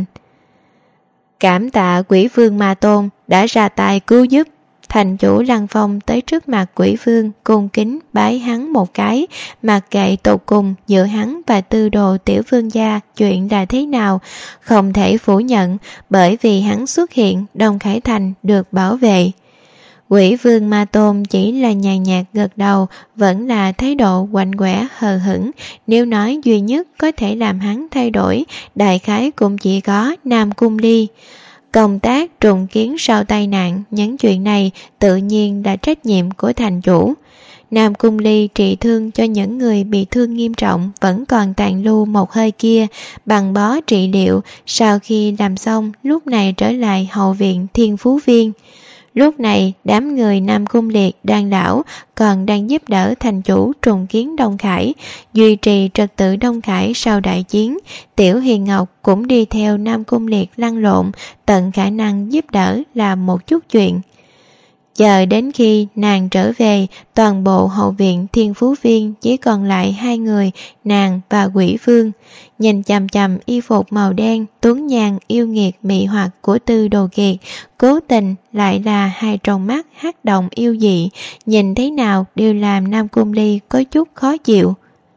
Cảm tạ Quỷ Vương Ma Tôn đã ra tay cứu giúp. Thành chủ Lăng Phong tới trước mặt Quỷ Vương, cung kính bái hắn một cái, mặc kệ tột cùng giữa hắn và tư đồ tiểu vương gia chuyện là thế nào, không thể phủ nhận, bởi vì hắn xuất hiện, Đông Khải Thành được bảo vệ. Quỷ Vương Ma Tôn chỉ là nhàn nhạt gật đầu, vẫn là thái độ quạnh quẻ hờ hững. Nếu nói duy nhất có thể làm hắn thay đổi, đại khái cũng chỉ có Nam Cung Ly. Công tác trùng kiến sau tai nạn, những chuyện này tự nhiên là trách nhiệm của thành chủ. Nam Cung Ly trị thương cho những người bị thương nghiêm trọng vẫn còn tàn lưu một hơi kia, bằng bó trị liệu, sau khi làm xong lúc này trở lại hậu viện Thiên Phú Viên. Lúc này đám người Nam Cung Liệt đang đảo còn đang giúp đỡ thành chủ trùng kiến Đông Khải, duy trì trật tự Đông Khải sau đại chiến. Tiểu Hiền Ngọc cũng đi theo Nam Cung Liệt lăn lộn, tận khả năng giúp đỡ làm một chút chuyện. Chờ đến khi nàng trở về, toàn bộ hậu viện Thiên Phú Viên chỉ còn lại hai người, nàng và Quỷ Vương. Nhìn chằm chằm y phục màu đen, tuấn nhàn yêu nghiệt mị hoặc của Tư Đồ Kiệt, cố tình lại là hai tròng mắt hắc động yêu dị, nhìn thế nào đều làm Nam Cung Ly có chút khó chịu.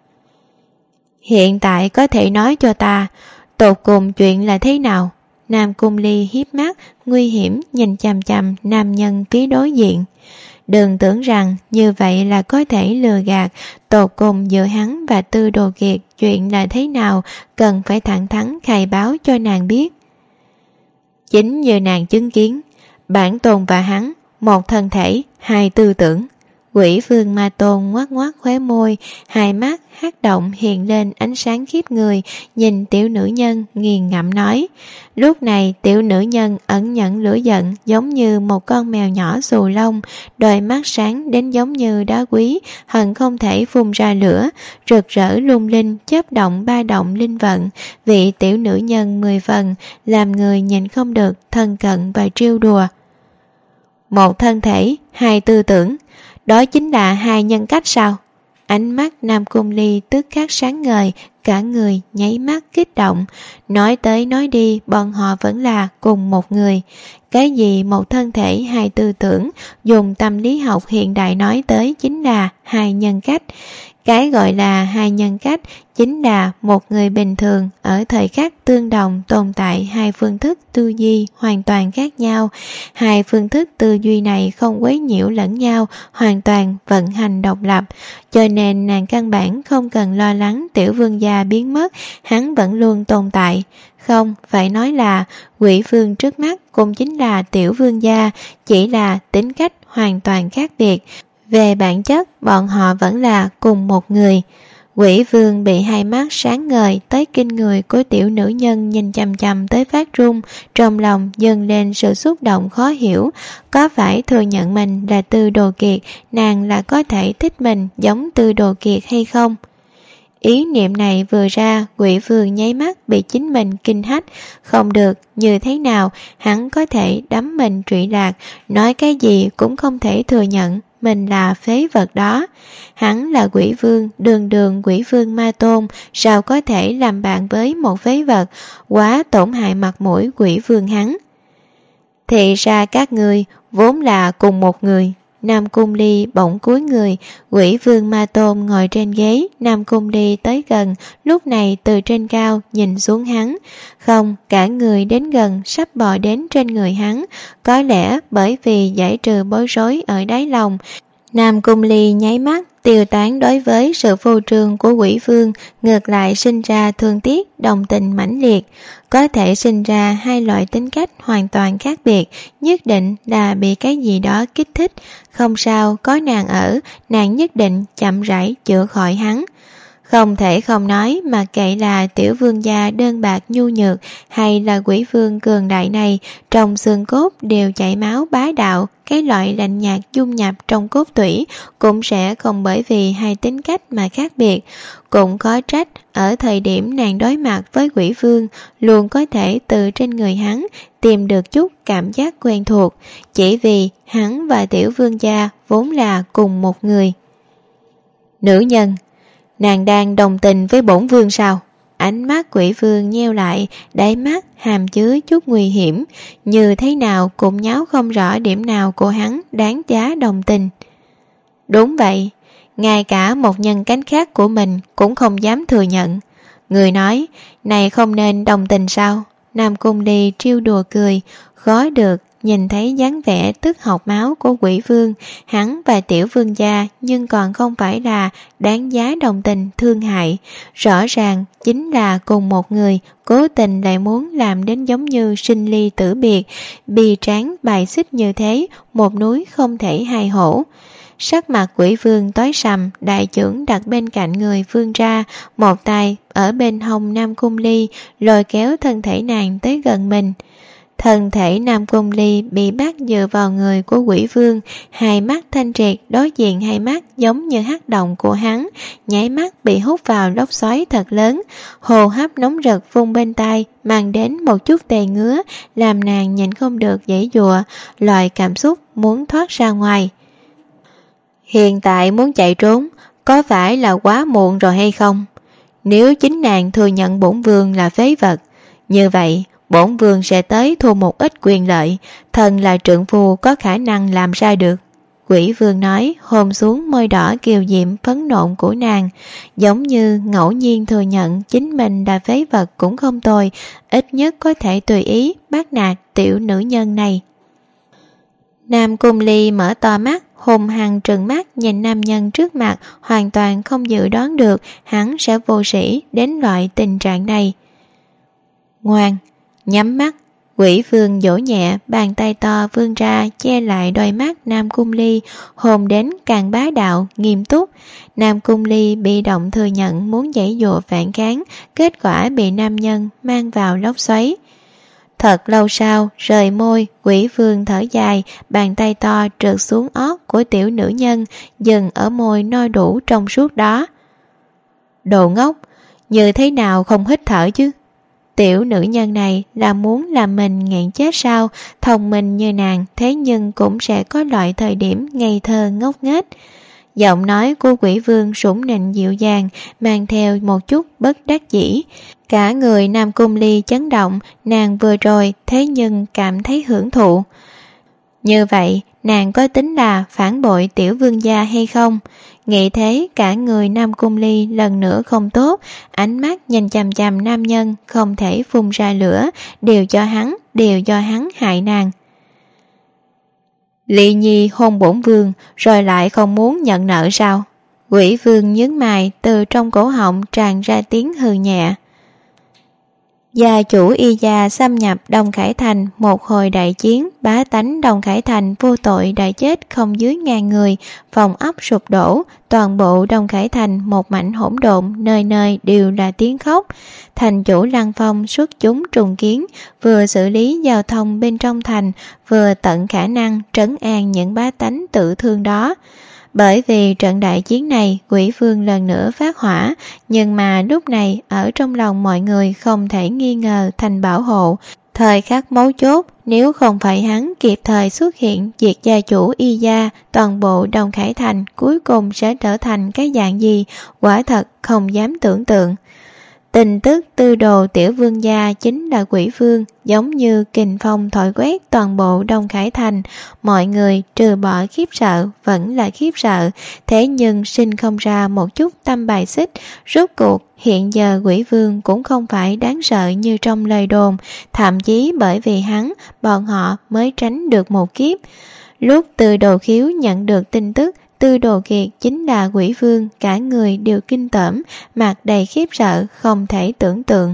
Hiện tại có thể nói cho ta, tột cùng chuyện là thế nào? Nam Cung Ly hiếp mắt, nguy hiểm nhìn chằm chằm nam nhân phía đối diện. Đừng tưởng rằng như vậy là có thể lừa gạt, tột cùng giữa hắn và Tư Đồ Kiệt chuyện là thế nào, cần phải thẳng thắn khai báo cho nàng biết. Chính như nàng chứng kiến, bản tôn và hắn, một thân thể, hai tư tưởng. Quỷ Vương Ma Tôn ngoác ngoác khóe môi, hai mắt hắc động hiện lên ánh sáng khiếp người, nhìn tiểu nữ nhân nghiền ngẫm nói. Lúc này tiểu nữ nhân ẩn nhẫn lửa giận, giống như một con mèo nhỏ xù lông, đôi mắt sáng đến giống như đá quý, hận không thể phun ra lửa, rực rỡ lung linh, chớp động ba động linh vận. Vị tiểu nữ nhân 10 phần, làm người nhìn không được thân cận và trêu đùa. Một thân thể, hai tư tưởng, đó chính là hai nhân cách sao? Ánh mắt Nam Cung Ly tức khắc sáng ngời, cả người nháy mắt kích động. Nói tới nói đi, bọn họ vẫn là cùng một người. Cái gì một thân thể hai tư tưởng, dùng tâm lý học hiện đại nói tới chính là hai nhân cách. Cái gọi là hai nhân cách chính là một người bình thường ở thời khắc tương đồng tồn tại hai phương thức tư duy hoàn toàn khác nhau. Hai phương thức tư duy này không quấy nhiễu lẫn nhau, hoàn toàn vận hành độc lập. Cho nên nàng căn bản không cần lo lắng tiểu vương gia biến mất, hắn vẫn luôn tồn tại. Không, phải nói là quỷ vương trước mắt cũng chính là tiểu vương gia, chỉ là tính cách hoàn toàn khác biệt. Về bản chất, bọn họ vẫn là cùng một người. Quỷ vương bị hai mắt sáng ngời tới kinh người của tiểu nữ nhân nhìn chằm chằm tới phát run, trong lòng dâng lên sự xúc động khó hiểu. Có phải thừa nhận mình là Tư Đồ Kiệt, nàng là có thể thích mình giống Tư Đồ Kiệt hay không? Ý niệm này vừa ra, quỷ vương nháy mắt bị chính mình kinh hách. Không được, như thế nào hắn có thể đắm mình trụy lạc, nói cái gì cũng không thể thừa nhận mình là phế vật đó. Hắn là quỷ vương, đường quỷ vương ma tôn, sao có thể làm bạn với một phế vật, quá tổn hại mặt mũi quỷ vương hắn. Thì ra các ngươi vốn là cùng một người. Nam Cung Ly bỗng cúi người, quỷ vương ma tôn ngồi trên ghế, Nam Cung Ly tới gần, lúc này từ trên cao nhìn xuống hắn. Không, cả người đến gần, sắp bò đến trên người hắn. Có lẽ bởi vì giải trừ bối rối ở đáy lòng, Nam Cung Ly nháy mắt tiêu tán đối với sự phô trương của quỷ vương, ngược lại sinh ra thương tiếc, đồng tình mãnh liệt. Có thể sinh ra hai loại tính cách hoàn toàn khác biệt, nhất định là bị cái gì đó kích thích. Không sao, có nàng ở, nàng nhất định chậm rãi chữa khỏi hắn. Không thể không nói mà kệ là tiểu vương gia đơn bạc nhu nhược hay là quỷ vương cường đại này, trong xương cốt đều chảy máu bá đạo, cái loại lạnh nhạt dung nhập trong cốt tủy cũng sẽ không bởi vì hai tính cách mà khác biệt. Cũng có trách ở thời điểm nàng đối mặt với quỷ vương luôn có thể từ trên người hắn tìm được chút cảm giác quen thuộc, chỉ vì hắn và tiểu vương gia vốn là cùng một người. Nữ nhân, nàng đang đồng tình với bổn vương sao? Ánh mắt quỷ vương nheo lại, đáy mắt hàm chứa chút nguy hiểm, như thế nào cũng nháo không rõ điểm nào của hắn đáng giá đồng tình. Đúng vậy, ngay cả một nhân cánh khác của mình cũng không dám thừa nhận. Người nói, này không nên đồng tình sao? Nam Cung Ly trêu đùa cười, khó được nhìn thấy dáng vẻ tức học máu của quỷ vương, hắn và tiểu vương gia nhưng còn không phải là đáng giá đồng tình thương hại. Rõ ràng chính là cùng một người, cố tình lại muốn làm đến giống như sinh ly tử biệt, bi tráng bài xích như thế, một núi không thể hai hổ. Sắc mặt quỷ vương tối sầm, đại chưởng đặt bên cạnh người vương ra, một tay ở bên hông Nam Cung Ly, lôi kéo thân thể nàng tới gần mình. Thân thể Nam Cung Ly bị bắt dựa vào người của quỷ vương, hai mắt thanh triệt đối diện hai mắt giống như hắc động của hắn, nháy mắt bị hút vào lốc xoáy thật lớn, hô hấp nóng rực vung bên tai, mang đến một chút tê ngứa, làm nàng nhịn không được giãy giụa, loại cảm xúc muốn thoát ra ngoài. Hiện tại muốn chạy trốn, có phải là quá muộn rồi hay không? Nếu chính nàng thừa nhận bổn vương là phế vật, như vậy bổn vương sẽ tới thu một ít quyền lợi, thần là trượng phu có khả năng làm ra được. Quỷ vương nói, hôn xuống môi đỏ kiều diễm phấn nộn của nàng, giống như ngẫu nhiên thừa nhận chính mình là phế vật cũng không tồi, ít nhất có thể tùy ý bắt nạt tiểu nữ nhân này. Nam Cung Ly mở to mắt, hùng hăng trừng mắt nhìn nam nhân trước mặt, hoàn toàn không dự đoán được hắn sẽ vô sĩ đến loại tình trạng này. Ngoan, nhắm mắt. Quỷ vương vỗ nhẹ, bàn tay to vươn ra che lại đôi mắt Nam Cung Ly, hồn đến càng bá đạo, nghiêm túc. Nam Cung Ly bị động thừa nhận muốn giãy giụa phản kháng, kết quả bị nam nhân mang vào lốc xoáy. Thật lâu sau, rời môi, quỷ vương thở dài, bàn tay to trượt xuống ót của tiểu nữ nhân, dừng ở môi no đủ trong suốt đó. Đồ ngốc, như thế nào không hít thở chứ? Tiểu nữ nhân này là muốn làm mình nghẹn chết sao? Thông minh như nàng, thế nhưng cũng sẽ có loại thời điểm ngây thơ ngốc nghếch. Giọng nói của quỷ vương sủng nịnh dịu dàng, mang theo một chút bất đắc dĩ. Cả người Nam Cung Ly chấn động, nàng vừa rồi thế nhưng cảm thấy hưởng thụ. Như vậy, nàng có tính là phản bội tiểu vương gia hay không? Nghĩ thế, cả người Nam Cung Ly lần nữa không tốt, ánh mắt nhìn chằm chằm nam nhân không thể phun ra lửa, đều do hắn hại nàng. Ly Nhi hôn bổn vương rồi lại không muốn nhận nợ sao? Quỷ vương nhướng mày, từ trong cổ họng tràn ra tiếng hừ nhẹ. Gia chủ Y Gia xâm nhập Đông Khải Thành, một hồi đại chiến, bá tánh Đông Khải Thành vô tội đã chết không dưới 1000 người, phòng ốc sụp đổ, toàn bộ Đông Khải Thành một mảnh hỗn độn, nơi nơi đều là tiếng khóc. Thành chủ Lăng Phong xuất chúng trùng kiến, vừa xử lý giao thông bên trong thành, vừa tận khả năng trấn an những bá tánh tự thương đó. Bởi vì trận đại chiến này, Quỷ Vương lần nữa phát hỏa, nhưng mà lúc này ở trong lòng mọi người không thể nghi ngờ thành bảo hộ. Thời khắc mấu chốt, nếu không phải hắn kịp thời xuất hiện diệt gia chủ Y Gia, toàn bộ Đông Khải Thành cuối cùng sẽ trở thành cái dạng gì, quả thật không dám tưởng tượng. Tin tức tư đồ tiểu vương gia chính là Quỷ Vương, giống như kình phong thổi quét toàn bộ Đông Khải Thành, mọi người trừ bỏ khiếp sợ vẫn là khiếp sợ, thế nhưng sinh không ra một chút tâm bài xích. Rốt cuộc hiện giờ Quỷ Vương cũng không phải đáng sợ như trong lời đồn, thậm chí bởi vì hắn, bọn họ mới tránh được một kiếp. Lúc Tư Đồ Khiếu nhận được tin tức Tư Đồ Kiệt chính là Quỷ Vương, cả người đều kinh tởm, mặt đầy khiếp sợ, không thể tưởng tượng.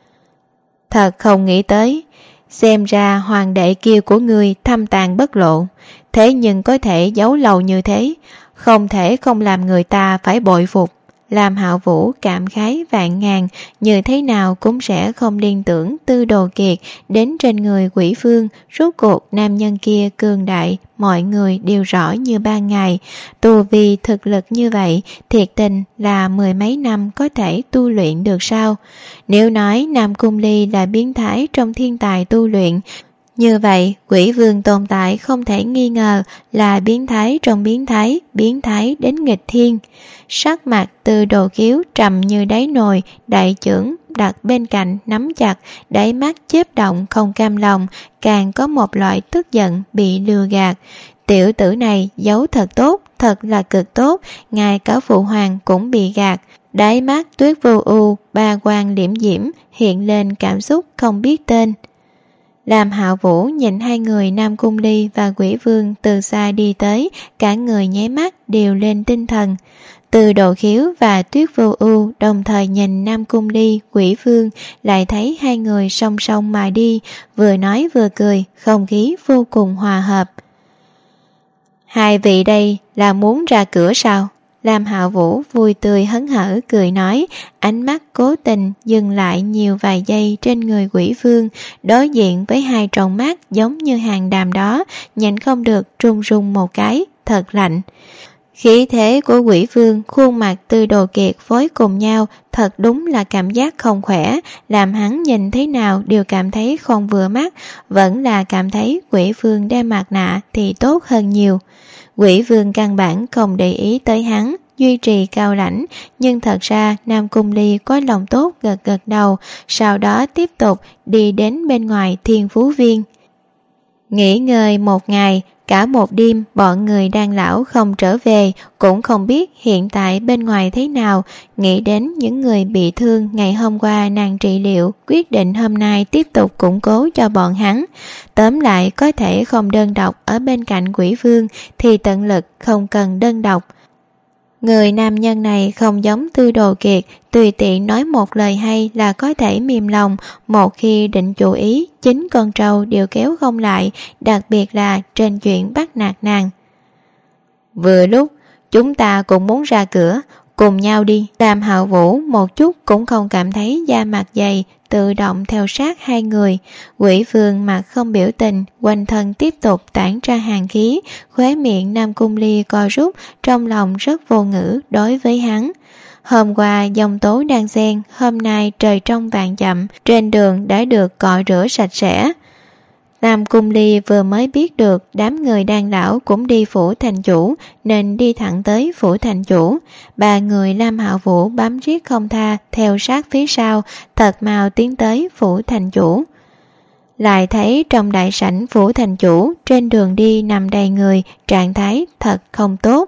Thật không nghĩ tới, xem ra hoàng đệ kia của ngươi thâm tàn bất lộ, thế nhưng có thể giấu lâu như thế, không thể không làm người ta phải bội phục. Làm Hạo Vũ cảm khái vạn ngàn, như thế nào cũng sẽ không liên tưởng Tư Đồ Kiệt đến trên người Quỷ Vương. Rốt cuộc nam nhân kia cường đại, mọi người đều rõ như ban ngày. Tu vi thực lực như vậy, thiệt tình là 10 mấy năm có thể tu luyện được sao? Nếu nói Nam Cung Ly là biến thái trong thiên tài tu luyện, như vậy Quỷ Vương tồn tại không thể nghi ngờ là biến thái trong biến thái đến nghịch thiên. Sắc mặt Tư Đồ Khiếu trầm như đáy nồi, đại chưởng đặt bên cạnh nắm chặt, đáy mắt chớp động không cam lòng, càng có một loại tức giận bị lừa gạt. Tiểu tử này giấu thật tốt, thật là cực tốt, ngay cả phụ hoàng cũng bị gạt. Đáy mắt Tuyết Vô Ưu ba quang liễm diễm, hiện lên cảm xúc không biết tên. Làm Hạo Vũ nhìn hai người Nam Cung Ly và Quỷ Vương từ xa đi tới, cả người nháy mắt đều lên tinh thần. Từ Đồ Khiếu và Tuyết Vô Ưu đồng thời nhìn Nam Cung Ly, Quỷ Vương, lại thấy hai người song song mà đi, vừa nói vừa cười, không khí vô cùng hòa hợp. Hai vị đây là muốn ra cửa sao? Lam Hạo Vũ vui tươi hớn hở cười nói, ánh mắt cố tình dừng lại nhiều vài giây trên người Quỷ Vương, đối diện với hai tròng mắt giống như hàng đàm đó, nhịn không được run run một cái, thật lạnh. Khí thế của Quỷ Vương, khuôn mặt Tư Đồ Kiệt phối cùng nhau, thật đúng là cảm giác không khỏe, làm hắn nhìn thế nào đều cảm thấy không vừa mắt, vẫn là cảm thấy Quỷ Vương đeo mặt nạ thì tốt hơn nhiều. Quỷ Vương căn bản không để ý tới hắn, duy trì cao lãnh, nhưng thật ra Nam Cung Ly có lòng tốt gật gật đầu, sau đó tiếp tục đi đến bên ngoài Thiên Phú Viên. Nghỉ ngơi một ngày, cả một đêm bọn người đang lão không trở về, cũng không biết hiện tại bên ngoài thế nào. Nghĩ đến những người bị thương ngày hôm qua nàng trị liệu, quyết định hôm nay tiếp tục củng cố cho bọn hắn. Tóm lại có thể không đơn độc ở bên cạnh Quỷ Vương thì tận lực không cần đơn độc. Người nam nhân này không giống Tư Đồ Kiệt, tùy tiện nói một lời hay là có thể mềm lòng, một khi định chủ ý, chính con trâu đều kéo không lại, đặc biệt là trên chuyện bắt nạt nàng. Vừa lúc, chúng ta cũng muốn ra cửa, cùng nhau đi. Lam Hạo Vũ một chút cũng không cảm thấy da mặt dày, tự động theo sát hai người. Quỷ Vương mặt không biểu tình, quanh thân tiếp tục tản ra hàn khí, khóe miệng Nam Cung Ly co rút, trong lòng rất vô ngữ đối với hắn. Hôm qua dòng tố đang xen, hôm nay trời trong vàng chậm, trên đường đã được cọ rửa sạch sẽ. Nam Cung Ly vừa mới biết được đám người đan lão cũng đi phủ thành chủ, nên đi thẳng tới phủ thành chủ. Ba người Lam Hạo Vũ bám riết không tha, theo sát phía sau, thật mau tiến tới phủ thành chủ. Lại thấy trong đại sảnh phủ thành chủ, trên đường đi nằm đầy người, trạng thái thật không tốt.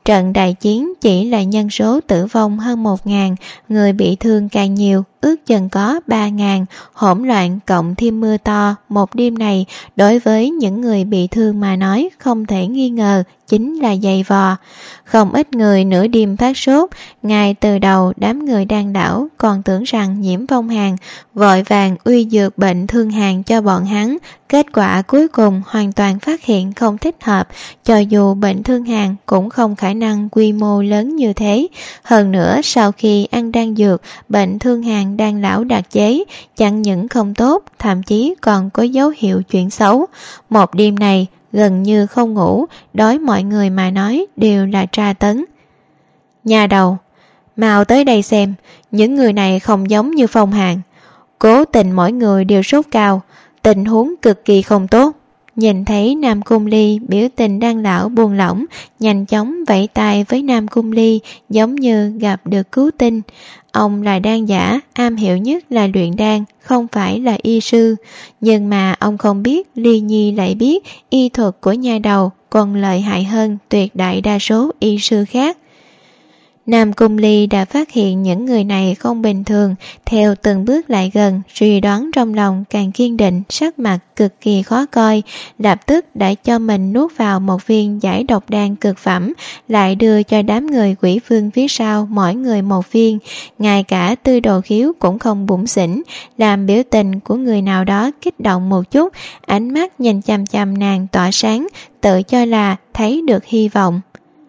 trận đại chiến chỉ là nhân số tử vong hơn 1.000, người bị thương càng nhiều, ước chừng có 3.000, hỗn loạn cộng thêm mưa to. Một đêm này đối với những người bị thương mà nói không thể nghi ngờ chính là dày vò. Không ít người nửa đêm phát sốt, ngay từ đầu đám người đang đảo còn tưởng rằng nhiễm phong hàn, vội vàng uy dược bệnh thương hàn cho bọn hắn. Kết quả cuối cùng hoàn toàn phát hiện không thích hợp, cho dù bệnh thương hàn cũng không khả năng quy mô lớn như thế. Hơn nữa sau khi ăn đan dược, bệnh thương hàn đang lão đạt chế, chẳng những không tốt, thậm chí còn có dấu hiệu chuyển xấu. Một đêm này gần như không ngủ, đối mọi người mà nói đều là tra tấn. Nhà đầu, mau tới đây xem, những người này không giống như phong hàn. Cố tình mỗi người đều sốt cao, tình huống cực kỳ không tốt. Nhìn thấy Nam Cung Ly biểu tình đang lão buông lỏng, nhanh chóng vẫy tay với Nam Cung Ly giống như gặp được cứu tinh. Ông là đan giả, am hiểu nhất là luyện đan, không phải là y sư. Nhưng mà ông không biết Ly Nhi lại biết y thuật của nha đầu còn lợi hại hơn tuyệt đại đa số y sư khác. Nam Cung Ly đã phát hiện những người này không bình thường, theo từng bước lại gần, suy đoán trong lòng càng kiên định, sắc mặt cực kỳ khó coi, lập tức đã cho mình nuốt vào một viên giải độc đan cực phẩm, lại đưa cho đám người Quỷ Vương phía sau mỗi người một viên, ngay cả Tư Đồ Khiếu cũng không bủn xỉn, làm biểu tình của người nào đó kích động một chút, ánh mắt nhìn chằm chằm nàng tỏa sáng, tự cho là thấy được hy vọng.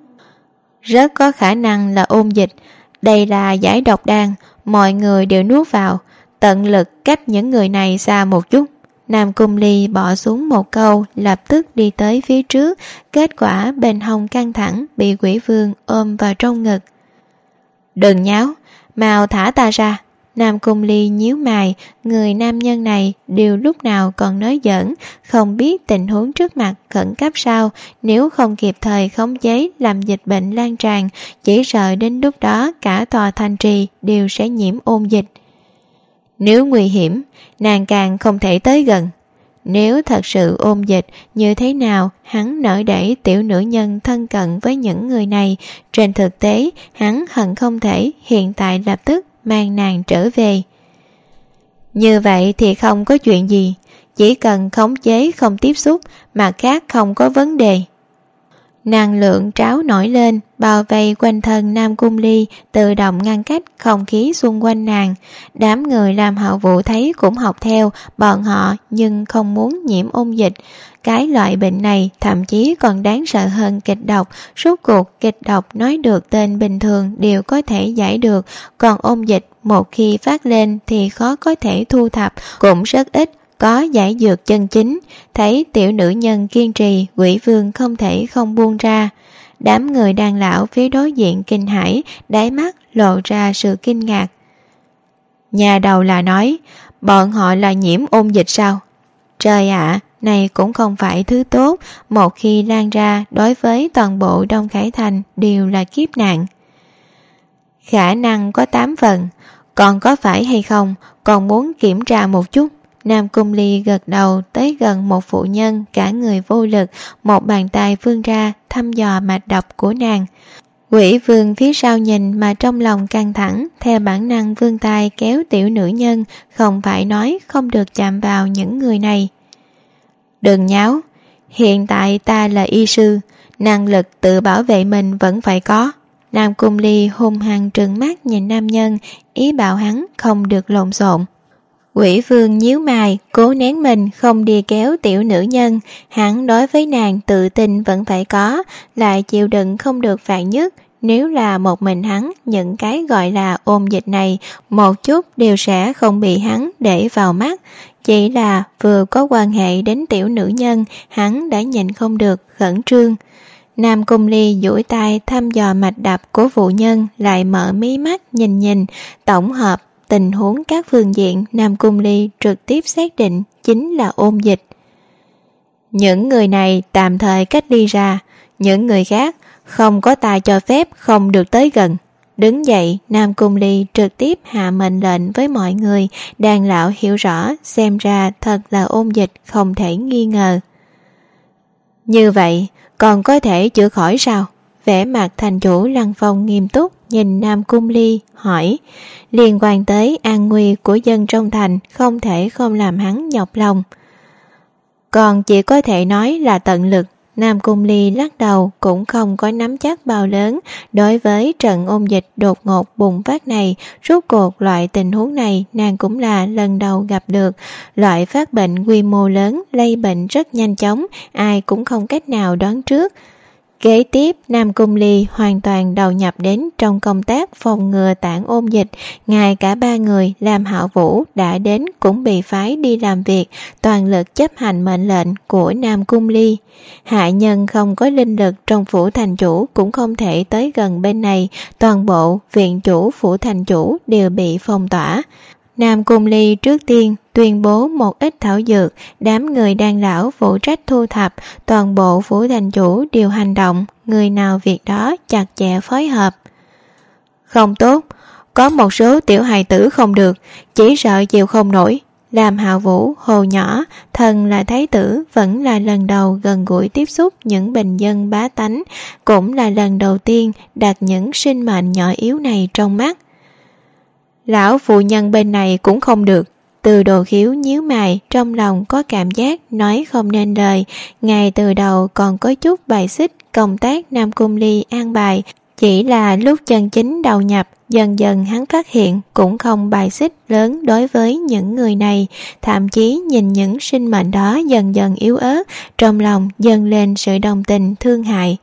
Rất có khả năng là ôn dịch, đây là giải độc đan, mọi người đều nuốt vào, tận lực cách những người này xa một chút. Nam Cung Ly bỏ xuống một câu, lập tức đi tới phía trước, kết quả bên hông căng thẳng bị Quỷ Vương ôm vào trong ngực. Đừng nháo, mau thả ta ra. Nam Cung Ly nhíu mày, người nam nhân này đều lúc nào còn nói giỡn, không biết tình huống trước mặt khẩn cấp sao, nếu không kịp thời khống chế làm dịch bệnh lan tràn, chỉ sợ đến lúc đó cả tòa thành trì đều sẽ nhiễm ôn dịch. Nếu nguy hiểm, nàng càng không thể tới gần. Nếu thật sự ôn dịch, như thế nào hắn nỡ để tiểu nữ nhân thân cận với những người này? Trên thực tế, hắn hận không thể hiện tại lập tức mang nàng trở về. Như vậy thì không có chuyện gì, chỉ cần khống chế không tiếp xúc, mà khác không có vấn đề. Năng lượng tráo nổi lên, bao vây quanh thân Nam Cung Ly, tự động ngăn cách không khí xung quanh nàng. Đám người làm hậu vụ thấy cũng học theo bọn họ, nhưng không muốn nhiễm ôn dịch. Cái loại bệnh này thậm chí còn đáng sợ hơn kịch độc. Rốt cuộc kịch độc nói được tên bình thường đều có thể giải được, còn ôn dịch một khi phát lên thì khó có thể thu thập, cũng rất ít có giải dược chân chính. Thấy tiểu nữ nhân kiên trì, Quỷ Vương không thể không buông ra. Đám người đàn lão phía đối diện kinh hãi, đáy mắt lộ ra sự kinh ngạc. Nhà đầu là nói bọn họ là nhiễm ôn dịch sao? Trời ạ, này cũng không phải thứ tốt, một khi lan ra đối với toàn bộ Đông Khải Thành đều là kiếp nạn. Khả năng có 8 phần, còn có phải hay không, còn muốn kiểm tra một chút. Nam Cung Ly gật đầu tới gần một phụ nhân cả người vô lực, một bàn tay vươn ra thăm dò mạch đập của nàng. Quỷ Vương phía sau nhìn mà trong lòng căng thẳng, theo bản năng vươn tay kéo tiểu nữ nhân, không phải nói không được chạm vào những người này. Đừng nháo, hiện tại ta là y sư, năng lực tự bảo vệ mình vẫn phải có. Nam Cung Ly hung hăng trừng mắt nhìn nam nhân, ý bảo hắn không được lộn xộn. Quỷ Vương nhíu mày, cố nén mình không đi kéo tiểu nữ nhân. Hắn đối với nàng tự tin vẫn phải có, lại chịu đựng không được vạn nhất. Nếu là một mình hắn, những cái gọi là ôn dịch này một chút đều sẽ không bị hắn để vào mắt. Chỉ là vừa có quan hệ đến tiểu nữ nhân, hắn đã nhìn không được, khẩn trương. Nam Cung Ly duỗi tay thăm dò mạch đập của phụ nhân, lại mở mí mắt nhìn, tổng hợp tình huống các phương diện. Nam Cung Ly trực tiếp xác định chính là ôn dịch. Những người này tạm thời cách ly ra, những người khác không có ta cho phép không được tới gần. Đứng dậy, Nam Cung Ly trực tiếp hạ mệnh lệnh với mọi người. Đàn lão hiểu rõ, xem ra thật là ôn dịch không thể nghi ngờ. Như vậy còn có thể chữa khỏi sao? vẻ mặt thành chủ Lăng Phong nghiêm túc nhìn Nam Cung Ly hỏi, liên quan tới an nguy của dân trong thành, không thể không làm hắn nhọc lòng. Còn chỉ có thể nói là tận lực. Nam Cung Ly lắc đầu, cũng không có nắm chắc bao lớn đối với trận ôn dịch đột ngột bùng phát này. Rốt cuộc loại tình huống này nàng cũng là lần đầu gặp được. Loại phát bệnh quy mô lớn, lây bệnh rất nhanh chóng, ai cũng không cách nào đoán trước. Kế tiếp, Nam Cung Ly hoàn toàn đầu nhập đến trong công tác phòng ngừa tản ôn dịch. Ngay cả 3 người Lam Hạo Vũ đã đến cũng bị phái đi làm việc, toàn lực chấp hành mệnh lệnh của Nam Cung Ly. Hạ nhân không có linh lực trong phủ thành chủ cũng không thể tới gần bên này, toàn bộ viện chủ phủ thành chủ đều bị phong tỏa. Nam Cung Ly trước tiên tuyên bố một ít thảo dược, đám người đan lão phụ trách thu thập, toàn bộ phủ thành chủ đều hành động, người nào việc đó chặt chẽ phối hợp. Không tốt, có một số tiểu hài tử không được, chỉ sợ chịu không nổi. Lam Hạo Vũ hồ nhỏ, thần là thái tử, vẫn là lần đầu gần gũi tiếp xúc những bình dân bá tánh, cũng là lần đầu tiên đặt những sinh mệnh nhỏ yếu này trong mắt. Lão phụ nhân bên này cũng không được. Từ Đồ Khiếu nhíu mày, trong lòng có cảm giác nói không nên lời. Ngay từ đầu còn có chút bài xích công tác Nam Cung Ly an bài, chỉ là lúc chân chính đầu nhập, dần dần hắn phát hiện cũng không bài xích lớn đối với những người này. Thậm chí nhìn những sinh mệnh đó dần dần yếu ớt, trong lòng dâng lên sự đồng tình thương hại.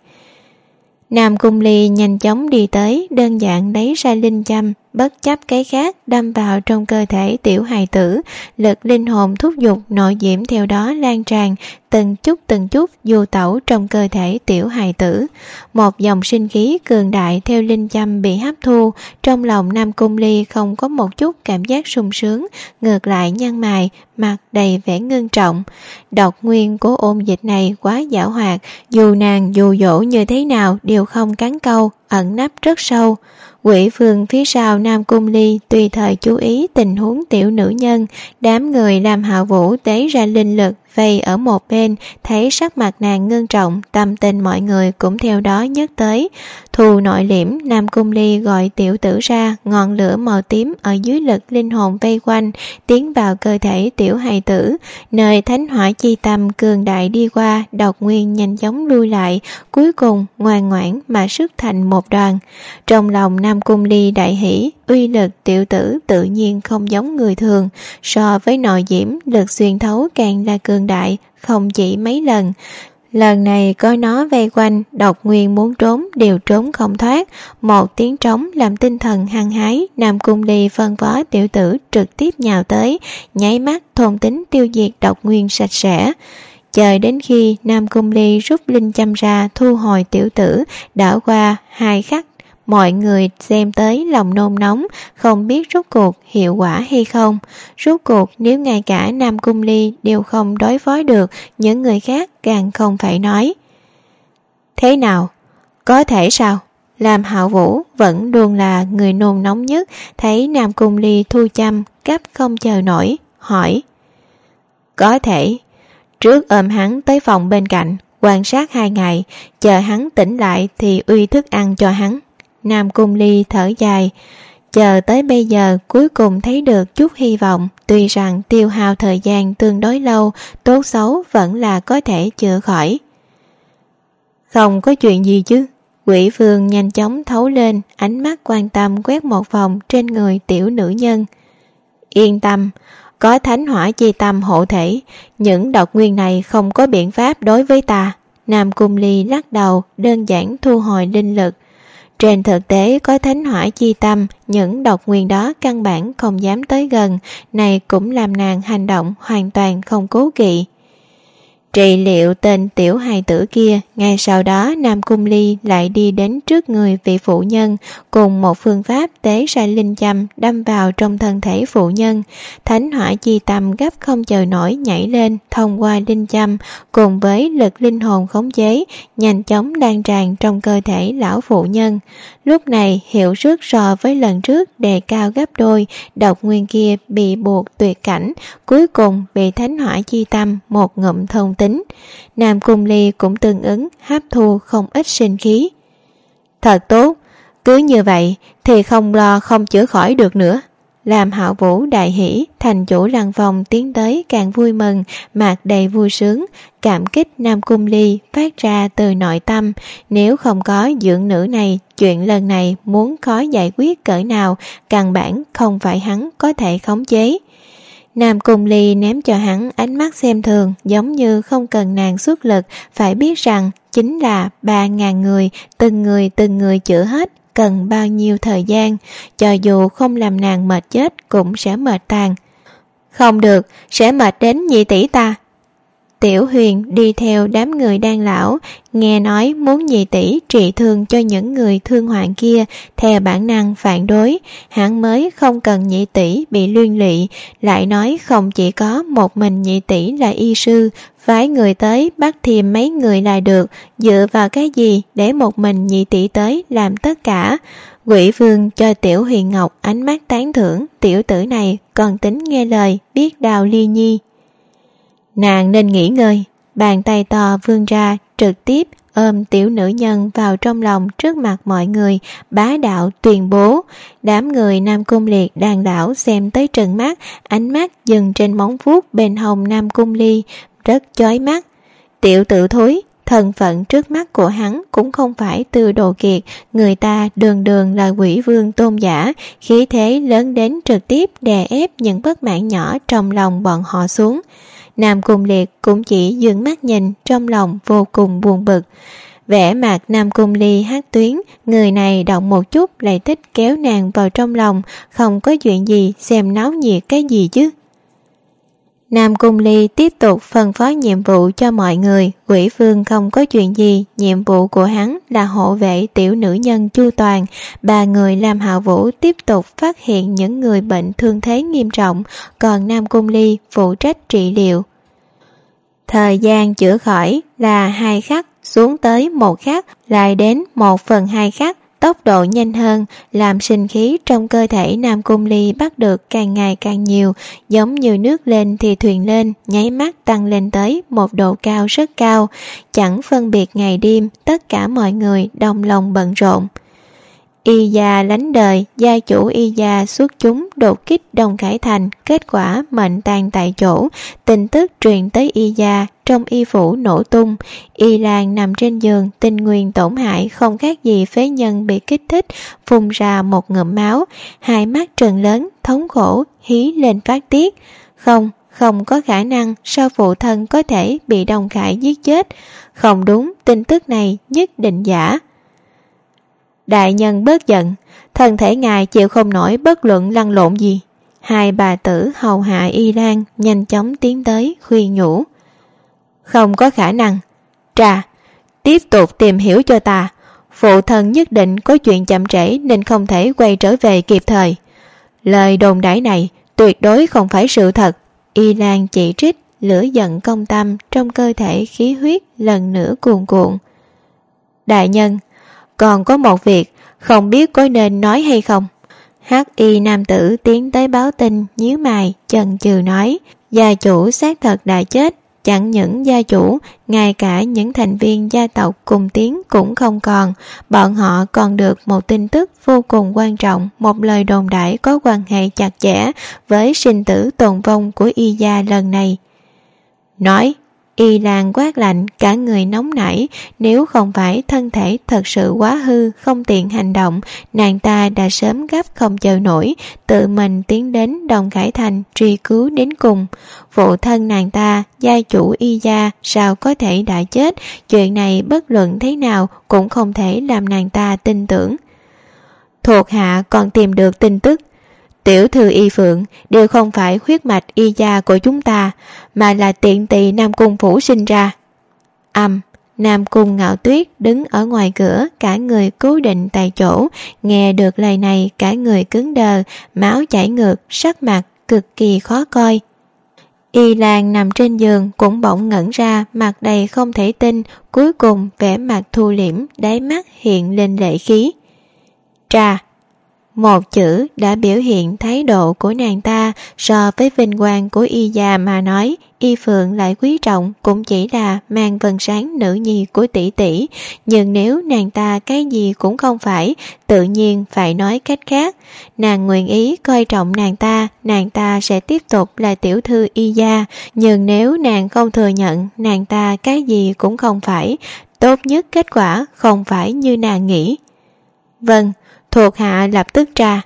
Nam Cung Ly nhanh chóng đi tới, đơn giản lấy ra linh châm, bất chấp cái khác đâm vào trong cơ thể tiểu hài tử, lực linh hồn thúc giục nội diễm theo đó lan tràn, từng chút du tẩu trong cơ thể tiểu hài tử. Một dòng sinh khí cường đại theo linh châm bị hấp thu, trong lòng Nam Cung Ly không có một chút cảm giác sung sướng, ngược lại nhăn mày, mặt đầy vẻ ngưng trọng. Độc nguyên của ôn dịch này quá giảo hoạt, dù nàng dụ dỗ như thế nào đều không cắn câu, ẩn nấp rất sâu. Quỷ vương phía sau Nam Cung Ly tùy thời chú ý tình huống tiểu nữ nhân, đám người Lam Hạo Vũ tế ra linh lực vây ở một bên, thấy sắc mặt nàng ngưng trọng, tâm tình mọi người cũng theo đó nhấc tới. Thù nội liễm, Nam Cung Ly gọi tiểu tử ra, ngọn lửa màu tím ở dưới lực linh hồn vây quanh, tiến vào cơ thể tiểu hài tử, nơi thánh hỏa chi tâm cường đại đi qua, độc nguyên nhanh chóng lui lại, cuối cùng ngoan ngoãn mà sức thành một đoàn. Trong lòng Nam Cung Ly đại hỷ, uy lực tiểu tử tự nhiên không giống người thường, so với nội diễm, lực xuyên thấu càng là cường đại, không chỉ mấy lần. Lần này có nó vây quanh, độc nguyên muốn trốn đều trốn không thoát. Một tiếng trống làm tinh thần hăng hái, Nam Cung Ly phân phó tiểu tử trực tiếp nhào tới, nháy mắt thôn tính tiêu diệt độc nguyên sạch sẽ. Chờ đến khi Nam Cung Ly rút linh châm ra thu hồi tiểu tử, đã qua 2 khắc, mọi người xem tới lòng nôn nóng, không biết rốt cuộc hiệu quả hay không. Rốt cuộc nếu ngay cả Nam Cung Ly đều không đối phó được, những người khác càng không phải nói. Thế nào? Có thể sao? Lam Hạo Vũ vẫn luôn là người nôn nóng nhất, thấy Nam Cung Ly thu châm, gấp không chờ nổi, hỏi. Có thể. Trước ôm hắn tới phòng bên cạnh, quan sát 2 ngày, chờ hắn tỉnh lại thì uy thức ăn cho hắn. Nam Cung Ly thở dài, chờ tới bây giờ cuối cùng thấy được chút hy vọng, tuy rằng tiêu hao thời gian tương đối lâu, tốt xấu vẫn là có thể chữa khỏi. Không có chuyện gì chứ? Quỷ vương nhanh chóng thấu lên, ánh mắt quan tâm quét một vòng trên người tiểu nữ nhân. Yên tâm, có thánh hỏa chi tâm hộ thể, những độc nguyên này không có biện pháp đối với ta. Nam Cung Ly lắc đầu, đơn giản thu hồi linh lực. Trên thực tế có thánh hỏa chi tâm, những độc nguyên đó căn bản không dám tới gần, này cũng làm nàng hành động hoàn toàn không cố kỵ. Trị liệu tên tiểu hài tử kia, ngay sau đó Nam Cung Ly lại đi đến trước người vị phụ nhân, cùng một phương pháp tế ra linh châm đâm vào trong thân thể phụ nhân. Thánh hỏa chi tâm gấp không chờ nổi nhảy lên, thông qua linh châm cùng với lực linh hồn khống chế, nhanh chóng lan tràn trong cơ thể lão phụ nhân. Lúc này hiệu suất so với lần trước đề cao gấp đôi, độc nguyên kia bị buộc tuyệt cảnh, cuối cùng bị thánh hỏa chi tâm một ngụm thôn tính. Nam Cung Ly cũng tương ứng hấp thu không ít sinh khí. Thật tốt, cứ như vậy thì không lo không chữa khỏi được nữa. Làm Hạo Vũ đại hỉ, thành chủ lăng phòng tiến tới càng vui mừng, mặt đầy vui sướng, cảm kích Nam Cung Ly phát ra từ nội tâm. Nếu không có dưỡng nữ này, chuyện lần này muốn khó giải quyết cỡ nào, căn bản không phải hắn có thể khống chế. Nam Cung Ly ném cho hắn ánh mắt xem thường, giống như không cần nàng xuất lực, phải biết rằng chính là 3.000 từng người chữa hết, cần bao nhiêu thời gian, cho dù không làm nàng mệt chết cũng sẽ mệt tàn. Không được, sẽ mệt đến nhị tỷ ta. Tiểu Huyền đi theo đám người đan lão, nghe nói muốn nhị tỷ trị thương cho những người thương hoạn kia, theo bản năng phản đối, hắn mới không cần nhị tỷ bị liên lụy, lại nói không chỉ có một mình nhị tỷ là y sư, phái người tới bắt thêm mấy người là được, dựa vào cái gì để một mình nhị tỷ tới làm tất cả. Quỷ Vương cho Tiểu Huyền Ngọc ánh mắt tán thưởng, tiểu tử này còn tính nghe lời, biết đào ly nhi. Nàng nên nghỉ ngơi. Bàn tay to vươn ra, trực tiếp ôm tiểu nữ nhân vào trong lòng trước mặt mọi người, bá đạo tuyên bố. Đám người Nam Cung Liệt đàn đảo xem tới trừng mắt, ánh mắt dừng trên móng vuốt bên hông Nam Cung Ly, rất chói mắt. Tiểu tử thối, thân phận trước mắt của hắn cũng không phải Tư Đồ Kiệt, người ta đường đường là Quỷ Vương tôn giả, khí thế lớn đến trực tiếp đè ép những bất mãn nhỏ trong lòng bọn họ xuống. Nam Cung Liệt cũng chỉ dừng mắt nhìn, trong lòng vô cùng buồn bực. Vẻ mặt Nam Cung Ly hát tuyến, người này động một chút lại thích kéo nàng vào trong lòng, không có chuyện gì xem náo nhiệt cái gì chứ. Nam Cung Ly tiếp tục phân phó nhiệm vụ cho mọi người. Quỷ Vương không có chuyện gì, nhiệm vụ của hắn là hộ vệ tiểu nữ nhân chu toàn. 3 người làm Hạo Vũ tiếp tục phát hiện những người bệnh thương thế nghiêm trọng, còn Nam Cung Ly phụ trách trị liệu. Thời gian chữa khỏi là 2 khắc, xuống tới 1 khắc, lại đến 1/2 khắc, tốc độ nhanh hơn, làm sinh khí trong cơ thể Nam Cung Ly bắt được càng ngày càng nhiều, giống như nước lên thì thuyền lên, nháy mắt tăng lên tới một độ cao rất cao, chẳng phân biệt ngày đêm, tất cả mọi người đồng lòng bận rộn. Y gia lánh đời, gia chủ Y gia xuất chúng đột kích Đông Khải Thành, kết quả mệnh tàn tại chỗ. Tin tức truyền tới Y gia, trong y phủ nổ tung. Y Lan nằm trên giường, tinh nguyên tổn hại, không khác gì phế nhân bị kích thích, phun ra một ngụm máu, hai mắt trừng lớn, thống khổ, hí lên phát tiết. Không có khả năng sao phụ thân có thể bị Đông Khải giết chết. Không đúng, tin tức này nhất định giả. Đại nhân bớt giận, thân thể ngài chịu không nổi bất luận lăn lộn gì. 2 bà tử hầu hạ Y Lan nhanh chóng tiến tới khuyên nhủ. Không có khả năng. Trà, tiếp tục tìm hiểu cho ta. Phụ thân nhất định có chuyện chậm trễ nên không thể quay trở về kịp thời. Lời đồn đãi này tuyệt đối không phải sự thật. Y Lan chỉ trích, lửa giận công tâm, trong cơ thể khí huyết lần nữa cuồn cuộn. Đại nhân, còn có một việc, không biết có nên nói hay không. Hắc y nam tử tiến tới báo tin, nhíu mày, chần chừ nói, gia chủ xác thật đã chết. Chẳng những gia chủ, ngay cả những thành viên gia tộc cùng tiếng cũng không còn. Bọn họ còn được một tin tức vô cùng quan trọng, một lời đồn đãi có quan hệ chặt chẽ với sinh tử tồn vong của Y gia lần này. Nói, Y Lan quát lạnh, cả người nóng nảy, nếu không phải thân thể thật sự quá hư, không tiện hành động, nàng ta đã sớm gấp không chờ nổi, tự mình tiến đến Đông Khải Thành truy cứu đến cùng. Phụ thân nàng ta, gia chủ Y gia, sao có thể đã chết, chuyện này bất luận thế nào cũng không thể làm nàng ta tin tưởng. Thuộc hạ còn tìm được tin tức. Tiểu thư Y Phượng đều không phải huyết mạch Y gia của chúng ta, mà là tiện tỳ Nam Cung phủ sinh ra. Nam Cung Ngạo Tuyết đứng ở ngoài cửa, cả người cố định tại chỗ, nghe được lời này cả người cứng đờ, máu chảy ngược, sắc mặt cực kỳ khó coi. Y Lan nằm trên giường cũng bỗng ngẩn ra, mặt đầy không thể tin, cuối cùng vẻ mặt thu liễm, đáy mắt hiện lên lệ khí. Trà. Một chữ đã biểu hiện thái độ của nàng ta, so với vinh quang của Y gia mà nói, Y Phượng lại quý trọng cũng chỉ là mang vầng sáng nữ nhi của tỷ tỷ, nhưng nếu nàng ta cái gì cũng không phải, tự nhiên phải nói cách khác. Nàng nguyện ý coi trọng nàng ta sẽ tiếp tục là tiểu thư Y gia, nhưng nếu nàng không thừa nhận nàng ta cái gì cũng không phải, tốt nhất kết quả không phải như nàng nghĩ. Vâng, thuộc hạ lập tức tra.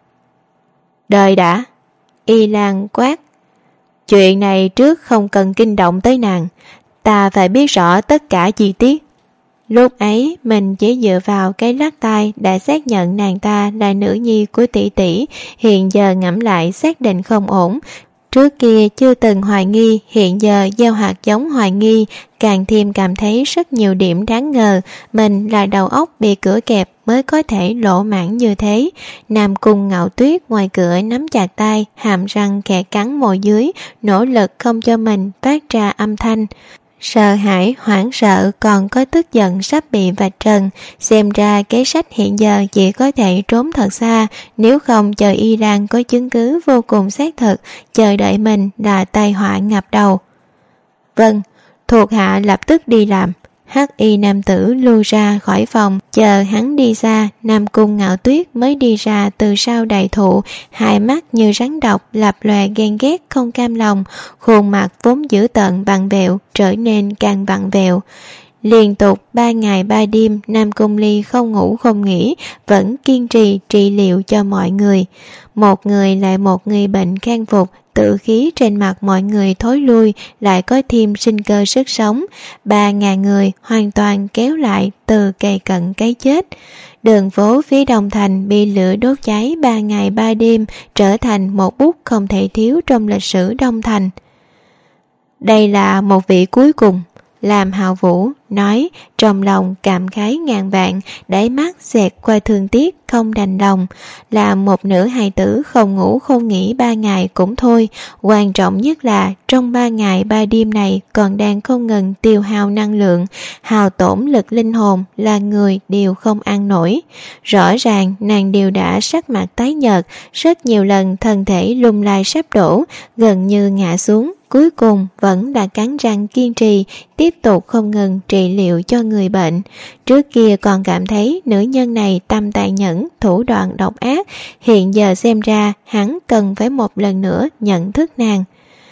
Đợi đã, Y Lan quát. Chuyện này trước không cần kinh động tới nàng, ta phải biết rõ tất cả chi tiết. Lúc ấy mình chỉ dựa vào cái lắc tai đã xác nhận nàng ta là nữ nhi của tỷ tỷ, hiện giờ ngẫm lại xác định không ổn. Trước kia chưa từng hoài nghi, hiện giờ gieo hạt giống hoài nghi, càng thêm cảm thấy rất nhiều điểm đáng ngờ. Mình là đầu óc bị cửa kẹp mới có thể lỗ mãn như thế. Nam Cung Ngạo Tuyết ngoài cửa nắm chặt tay, hàm răng khẽ cắn môi dưới, nỗ lực không cho mình phát ra âm thanh. Sợ hãi, hoảng sợ còn có tức giận sắp bị vạch trần. Xem ra kế sách hiện giờ chỉ có thể trốn thật xa, nếu không chờ Y Lan có chứng cứ vô cùng xác thực, chờ đợi mình là tai họa ngập đầu. Vâng, thuộc hạ lập tức đi làm. Hắc y nam tử lui ra khỏi phòng, chờ hắn đi xa, Nam Cung Ngạo Tuyết mới đi ra từ sau đại thụ, hai mắt như rắn độc lập lòe ghen ghét không cam lòng, khuôn mặt vốn dữ tợn vặn vẹo trở nên càng vặn vẹo. Liên tục 3 ngày 3 đêm, Nam Cung Ly không ngủ không nghỉ, vẫn kiên trì trị liệu cho mọi người. Một người lại một người bệnh khang phục, tự khí trên mặt mọi người thối lui, lại có thêm sinh cơ sức sống. 3.000 người hoàn toàn kéo lại từ kề cận cái chết. Đường phố phía Đông Thành bị lửa đốt cháy 3 ngày 3 đêm, trở thành một bút không thể thiếu trong lịch sử Đông Thành. Đây là một vị cuối cùng, Lam Hạo Vũ nói, trong lòng cảm khái ngàn vạn, đáy mắt xẹt qua thương tiếc không đành lòng. Là một nữ hài tử không ngủ không nghỉ 3 ngày cũng thôi, quan trọng nhất là trong 3 ngày 3 đêm này còn đang không ngừng tiêu hao năng lượng, hao tổn lực linh hồn, là người đều không ăn nổi. Rõ ràng nàng đều đã sắc mặt tái nhợt, rất nhiều lần thân thể lung lay sắp đổ, gần như ngã xuống, cuối cùng vẫn đã cắn răng kiên trì, tiếp tục không ngừng trị liệu cho người bệnh. Trước kia còn cảm thấy nữ nhân này tâm tàn nhẫn, thủ đoạn độc ác, hiện giờ xem ra hắn cần phải một lần nữa nhận thức nàng.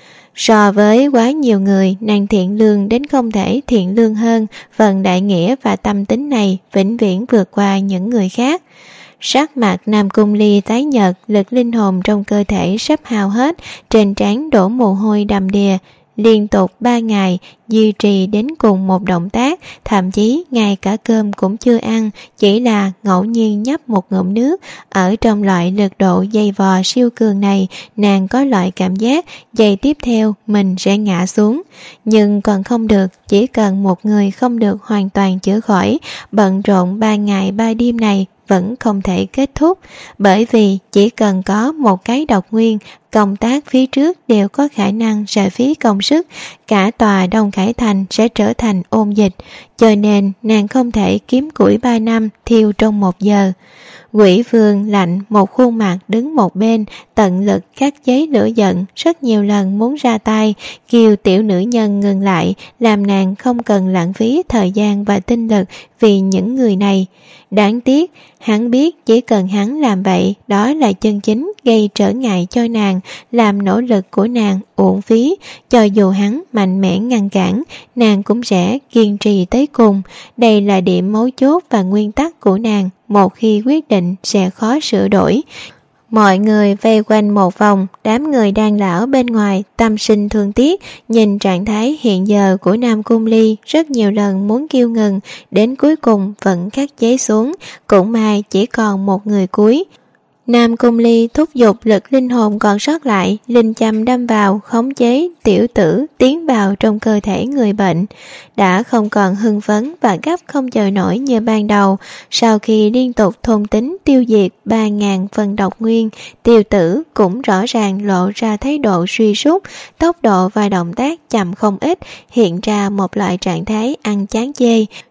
So với quá nhiều người, nàng thiện lương đến không thể thiện lương hơn, phần đại nghĩa và tâm tính này vĩnh viễn vượt qua những người khác. Sắc mặt Nam Cung Ly tái nhợt, lực linh hồn trong cơ thể sắp hao hết, trên trán đổ mồ hôi đầm đìa. Liên tục 3 ngày duy trì đến cùng một động tác, thậm chí ngay cả cơm cũng chưa ăn, chỉ là ngẫu nhiên nhấp một ngụm nước. Ở trong loại lực độ dày vò siêu cường này, nàng có loại cảm giác giây tiếp theo mình sẽ ngã xuống. Nhưng còn không được, chỉ cần một người không được hoàn toàn chữa khỏi, bận rộn 3 ngày 3 đêm này vẫn không thể kết thúc, bởi vì chỉ cần có một cái độc nguyên, công tác phía trước đều có khả năng sẽ phí công sức, cả tòa Đông Khải Thành sẽ trở thành ôn dịch, cho nên nàng không thể kiếm củi 3 năm thiêu trong 1 giờ. Quỷ Vương lạnh một khuôn mặt đứng một bên, tận lực khắc chế lửa giận, rất nhiều lần muốn ra tay, kêu tiểu nữ nhân ngừng lại, làm nàng không cần lãng phí thời gian và tinh lực vì những người này. Đáng tiếc, hắn biết chỉ cần hắn làm vậy, đó là chân chính gây trở ngại cho nàng, làm nỗ lực của nàng uổng phí. Cho dù hắn mạnh mẽ ngăn cản, nàng cũng sẽ kiên trì tới cùng. Đây là điểm mấu chốt và nguyên tắc của nàng, một khi quyết định sẽ khó sửa đổi. Mọi người vây quanh một vòng, đám người đang lão bên ngoài tâm sinh thương tiếc, nhìn trạng thái hiện giờ của Nam Cung Ly, rất nhiều lần muốn kêu ngừng, đến cuối cùng vẫn khắc chế xuống, cũng may chỉ còn một người cuối. Nam Cung Ly thúc giục lực linh hồn còn sót lại, linh châm đâm vào, khống chế tiểu tử tiến vào trong cơ thể người bệnh. Đã không còn hưng phấn và gấp không chờ nổi như ban đầu. Sau khi liên tục thôn tính tiêu diệt 3.000 phần độc nguyên, tiểu tử cũng rõ ràng lộ ra thái độ suy sút, tốc độ và động tác chậm không ít, hiện ra một loại trạng thái ăn chán chê.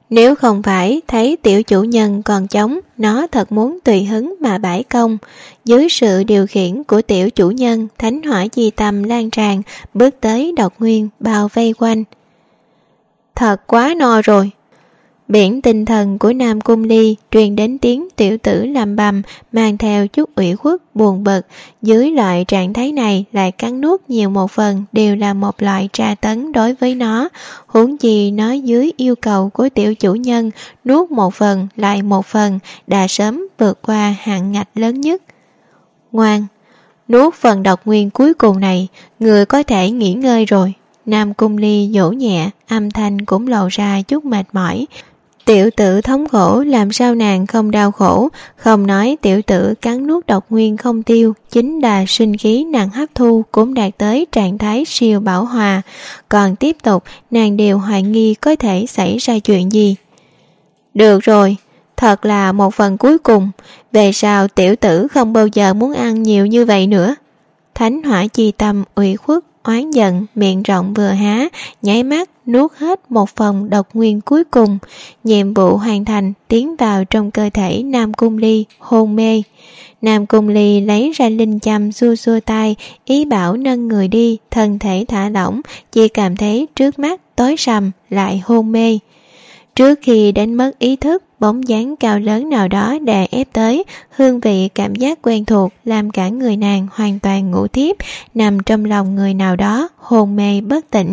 Nếu không phải thấy tiểu chủ nhân còn chống, nó thật muốn tùy hứng mà bãi công. Dưới sự điều khiển của tiểu chủ nhân, thánh hỏa chi tâm lan tràn, bước tới Độc Nguyên bao vây quanh. Thật quá no rồi. Biển tinh thần của Nam Cung Ly truyền đến tiếng tiểu tử làm bầm, mang theo chút ủy khuất buồn bực. Dưới loại trạng thái này lại cắn nuốt nhiều một phần đều là một loại tra tấn đối với nó. Huống gì nó dưới yêu cầu của tiểu chủ nhân, nuốt một phần lại một phần đã sớm vượt qua hạn ngạch lớn nhất. Ngoan, nuốt phần độc nguyên cuối cùng này, người có thể nghỉ ngơi rồi. Nam Cung Ly dỗ nhẹ, âm thanh cũng lộ ra chút mệt mỏi. Tiểu tử thống khổ làm sao nàng không đau khổ, không nói tiểu tử cắn nuốt độc nguyên không tiêu, chính là sinh khí nàng hấp thu cũng đạt tới trạng thái siêu bảo hòa. Còn tiếp tục, nàng đều hoài nghi có thể xảy ra chuyện gì. Được rồi, thật là một phần cuối cùng, về sau tiểu tử không bao giờ muốn ăn nhiều như vậy nữa. Thánh hỏa chi tâm ủy khuất, oán giận, miệng rộng vừa há, nháy mắt nuốt hết một phần độc nguyên cuối cùng. Nhiệm vụ hoàn thành, tiến vào trong cơ thể Nam Cung Ly hôn mê. Nam Cung Ly lấy ra linh châm xua xua tay, ý bảo nâng người đi, thân thể thả lỏng, chỉ cảm thấy trước mắt tối sầm lại hôn mê. Trước khi đánh mất ý thức, bóng dáng cao lớn nào đó đè ép tới, hương vị cảm giác quen thuộc làm cả người nàng hoàn toàn ngủ thiếp, nằm trong lòng người nào đó, hôn mê bất tỉnh.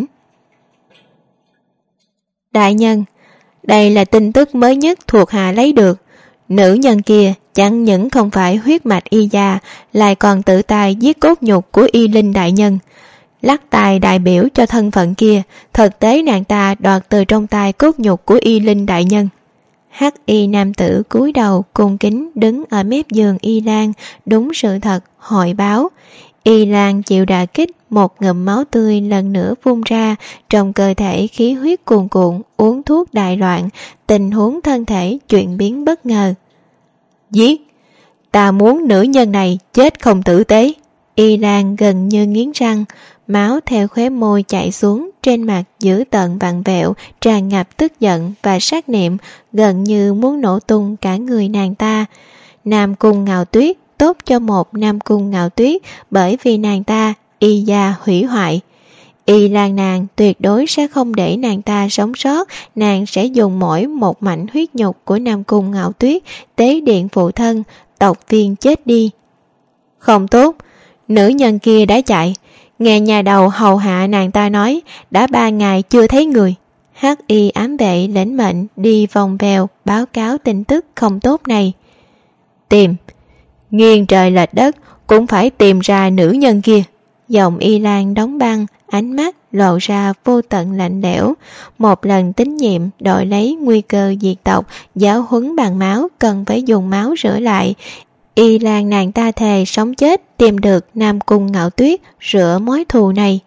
Đại nhân, đây là tin tức mới nhất thuộc hạ lấy được. Nữ nhân kia chẳng những không phải huyết mạch y gia, lại còn tự tay giết cốt nhục của y linh đại nhân. Lắc tài đại biểu cho thân phận kia, thực tế nàng ta đoạt từ trong tay cốt nhục của y linh đại nhân. Hắc y nam tử cúi đầu cung kính đứng ở mép giường Y Lan, đúng sự thật hội báo. Y Lan chịu đả kích, một ngụm máu tươi lần nữa phun ra, trong cơ thể khí huyết cuồn cuộn, uống thuốc đại loạn, tình huống thân thể chuyển biến bất ngờ. Giết! Ta muốn nữ nhân này chết không tử tế. Y Lan gần như nghiến răng, máu theo khóe môi chảy xuống, trên mặt dữ tợn vặn vẹo, tràn ngập tức giận và sát niệm, gần như muốn nổ tung cả người nàng ta. Nam Cung Ngạo Tuyết tốt cho một Nam Cung Ngạo Tuyết, bởi vì nàng ta y gia hủy hoại. Y Lan nàng tuyệt đối sẽ không để nàng ta sống sót, nàng sẽ dùng mỗi một mảnh huyết nhục của Nam Cung Ngạo Tuyết tế điện phụ thân, tộc viên chết đi. Không tốt, nữ nhân kia đã chạy. Nghe nhà đầu hầu hạ nàng ta nói, đã 3 ngày chưa thấy người. Hắc y ám vệ lĩnh mệnh đi vòng vèo báo cáo tin tức không tốt này. Tìm, nghiêng trời lệch đất cũng phải tìm ra nữ nhân kia. Giọng Y Lan đóng băng, ánh mắt lộ ra vô tận lạnh lẽo. Một lần tín nhiệm đổi lấy nguy cơ diệt tộc, giáo huấn bằng máu cần phải dùng máu rửa lại. Y Lan nàng ta thề sống chết tìm được Nam Cung Ngạo Tuyết, rửa mối thù này.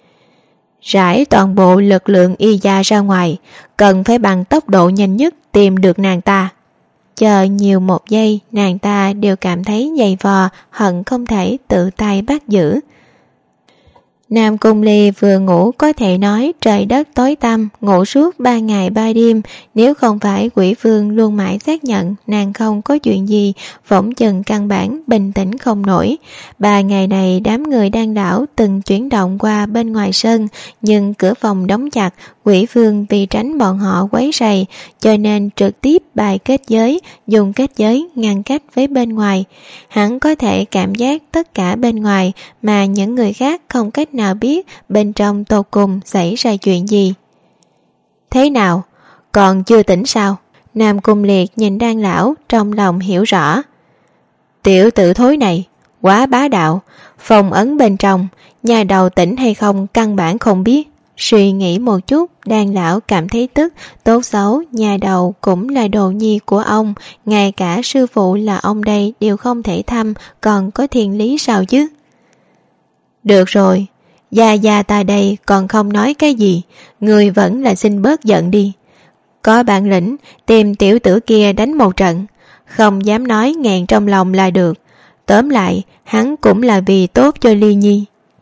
Rải toàn bộ lực lượng y gia ra ngoài, cần phải bằng tốc độ nhanh nhất tìm được nàng ta. Chờ nhiều một giây, nàng ta đều cảm thấy dày vò, hận không thể tự tay bắt giữ. Nam Cung Ly vừa ngủ có thể nói trời đất tối tăm, ngủ suốt 3 ngày 3 đêm. Nếu không phải Quỷ Vương luôn mãi xác nhận nàng không có chuyện gì, phỏng chừng căn bản bình tĩnh không nổi. 3 ngày này đám người đang đảo từng chuyển động qua bên ngoài sân, nhưng cửa phòng đóng chặt. Quỷ Vương vì tránh bọn họ quấy rầy, cho nên trực tiếp bài kết giới, dùng kết giới ngăn cách với bên ngoài. Hắn có thể cảm giác tất cả bên ngoài mà những người khác không cách nào biết bên trong tột cùng xảy ra chuyện gì. Thế nào? Còn chưa tỉnh sao? Nam Cung Liệt nhìn Đan lão, trong lòng hiểu rõ. Tiểu tử thối này, quá bá đạo, phong ấn bên trong, nhà đầu tỉnh hay không căn bản không biết. Suy nghĩ một chút, Đan lão cảm thấy tức, tốt xấu nhà đầu cũng là đồ nhi của ông, ngay cả sư phụ là ông đây đều không thể thăm, còn có thiên lý sao chứ? Được rồi, gia ta đây còn không nói cái gì, người vẫn là xin bớt giận đi. Có bản lĩnh tìm tiểu tử kia đánh một trận, không dám nói ngàn trong lòng là được. Tóm lại, hắn cũng là vì tốt cho Ly Nhi.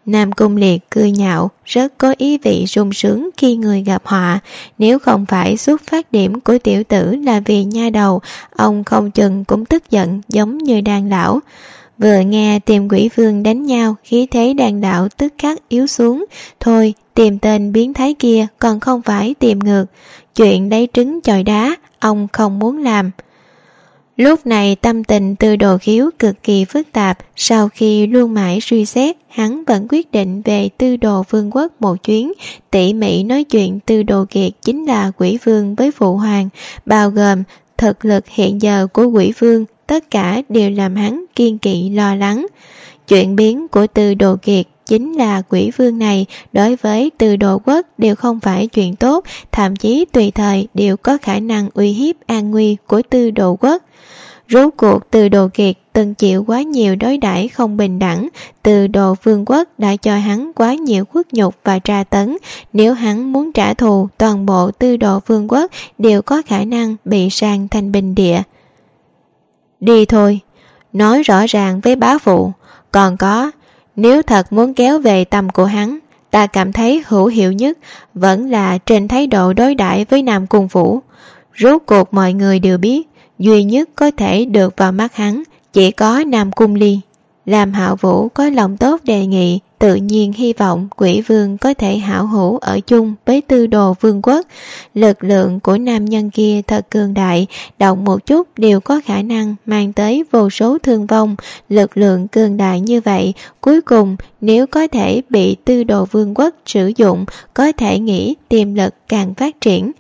Nam Cung Liệt cười nhạo, rất có ý vị sung sướng khi người gặp họa. Nếu không phải xuất phát điểm của tiểu tử là vì nha đầu, ông không chừng cũng tức giận giống như đàn lão. Vừa nghe tìm quỷ vương đánh nhau, khí thế đàn đạo tức khắc yếu xuống. Thôi, tìm tên biến thái kia còn không phải tìm ngược. Chuyện lấy trứng chọi đá, ông không muốn làm. Lúc này tâm tình Tư Đồ Khiếu cực kỳ phức tạp. Sau khi luôn mãi suy xét, hắn vẫn quyết định về Tư Đồ Vương quốc một chuyến, tỉ mỉ nói chuyện Tư Đồ Kiệt chính là quỷ vương với phụ hoàng, bao gồm thực lực hiện giờ của quỷ vương, tất cả đều làm hắn kiên kỵ lo lắng. Chuyện biến của Tư Đồ Kiệt chính là quỷ vương này đối với Tư Đồ quốc đều không phải chuyện tốt, thậm chí tùy thời đều có khả năng uy hiếp an nguy của Tư Đồ quốc. Rốt cuộc Tư Đồ Kiệt từng chịu quá nhiều đối đãi không bình đẳng, Tư Đồ Vương quốc đã cho hắn quá nhiều khuất nhục và tra tấn. Nếu hắn muốn trả thù, toàn bộ Tư Đồ Vương quốc đều có khả năng bị san thành bình địa. Đi thôi, nói rõ ràng với bá phụ. Còn có, nếu thật muốn kéo về tâm của hắn, ta cảm thấy hữu hiệu nhất vẫn là trên thái độ đối đãi với Nam Cung Phủ. Rốt cuộc mọi người đều biết, duy nhất có thể được vào mắt hắn chỉ có Nam Cung Ly. Làm Hạo Vũ có lòng tốt đề nghị, tự nhiên hy vọng quỷ vương có thể hảo hữu ở chung với Tư Đồ Vương quốc. Lực lượng của nam nhân kia thật cường đại, động một chút đều có khả năng mang tới vô số thương vong. Lực lượng cường đại như vậy, cuối cùng nếu có thể bị Tư Đồ Vương quốc sử dụng, có thể nghĩ tiềm lực càng phát triển.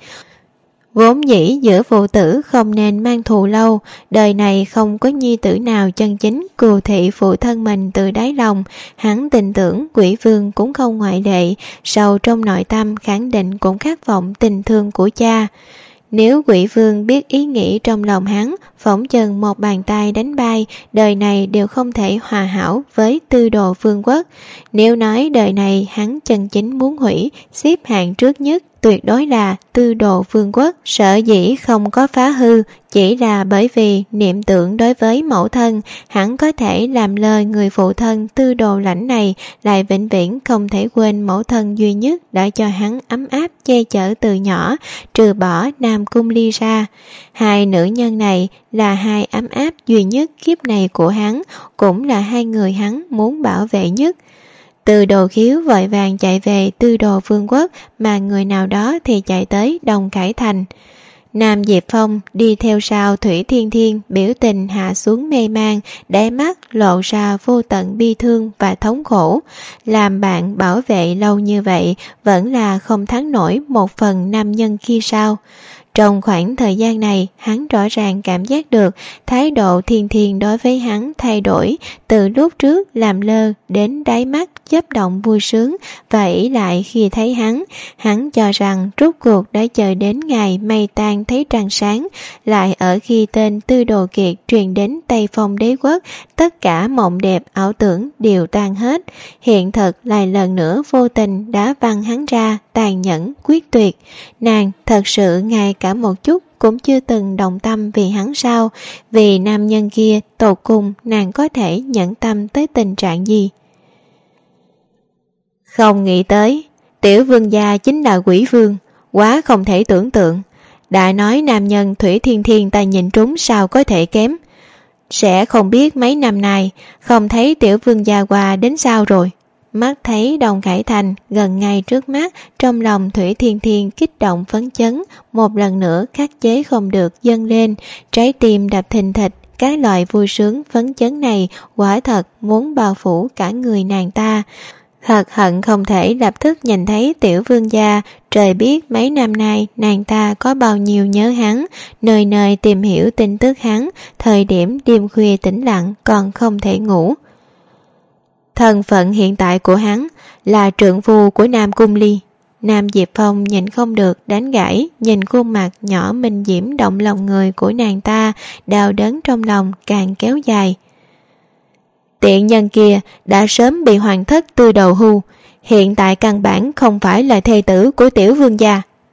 Vốn dĩ giữa phụ tử không nên mang thù lâu, đời này không có nhi tử nào chân chính cừu thị phụ thân mình từ đáy lòng. Hắn tin tưởng quỷ vương cũng không ngoại lệ, sâu trong nội tâm khẳng định cũng khát vọng tình thương của cha. Nếu quỷ vương biết ý nghĩ trong lòng hắn, phỏng chừng một bàn tay đánh bay, đời này đều không thể hòa hảo với Tư Đồ Vương quốc. Nếu nói đời này hắn chân chính muốn hủy, xếp hạng trước nhất tuyệt đối là Tư Đồ Vương quốc. Sở dĩ không có phá hư chỉ là bởi vì niệm tưởng đối với mẫu thân, hắn có thể làm lời người phụ thân Tư Đồ Lãnh này, lại vĩnh viễn không thể quên mẫu thân duy nhất đã cho hắn ấm áp che chở từ nhỏ, trừ bỏ Nam Cung Ly ra. Hai nữ nhân này là hai ấm áp duy nhất kiếp này của hắn, cũng là hai người hắn muốn bảo vệ nhất. Tư Đồ Khiếu vội vàng chạy về Tư Đồ Vương quốc, mà người nào đó thì chạy tới Đông Khải Thành. Nam Diệp Phong đi theo sau Thủy Thiên Thiên, biểu tình hạ xuống mê man, đáy mắt lộ ra vô tận bi thương và thống khổ. Làm bạn bảo vệ lâu như vậy vẫn là không thắng nổi một phần nam nhân kia sao? Trong khoảng thời gian này, hắn rõ ràng cảm giác được thái độ Thiên Thiên đối với hắn thay đổi, từ lúc trước làm lơ đến đáy mắt chớp động vui sướng và ỷ lại khi thấy hắn cho rằng rốt cuộc đã chờ đến ngày mây tan thấy trăng sáng. Lại ở khi tên Tư Đồ Kiệt truyền đến Tây Phong đế quốc, tất cả mộng đẹp ảo tưởng đều tan hết. Hiện thực lại lần nữa vô tình đã văng hắn ra tàn nhẫn quyết tuyệt. Nàng thật sự ngay cả một chút cũng chưa từng động tâm vì hắn sao? Vì nam nhân kia tột cùng nàng có thể nhẫn tâm tới tình trạng gì? Không nghĩ tới tiểu vương gia chính là quỷ vương, quá không thể tưởng tượng. Đã nói nam nhân Thủy Thiên Thiên ta nhìn trúng sao có thể kém. Sẽ không biết mấy năm nay không thấy tiểu vương gia qua đến sao rồi. Mắt thấy Đông Khải Thành gần ngay trước mắt, trong lòng Thủy Thiên Thiên kích động phấn chấn, một lần nữa khắc chế không được dâng lên, trái tim đập thình thịch. Cái loại vui sướng phấn chấn này quả thật muốn bao phủ cả người nàng ta. Thật hận không thể lập tức nhìn thấy tiểu vương gia. Trời biết mấy năm nay nàng ta có bao nhiêu nhớ hắn, nơi nơi tìm hiểu tin tức hắn, thời điểm đêm khuya tĩnh lặng còn không thể ngủ. Thân phận hiện tại của hắn là trượng phu của Nam Cung Ly. Nam Diệp Phong nhìn không được đánh gãy, nhìn khuôn mặt nhỏ minh diễm động lòng người của nàng ta, đau đớn trong lòng càng kéo dài. Tiện nhân kia đã sớm bị hoàng thất Tư Đầu hưu, hiện tại căn bản không phải là thê tử của tiểu vương gia.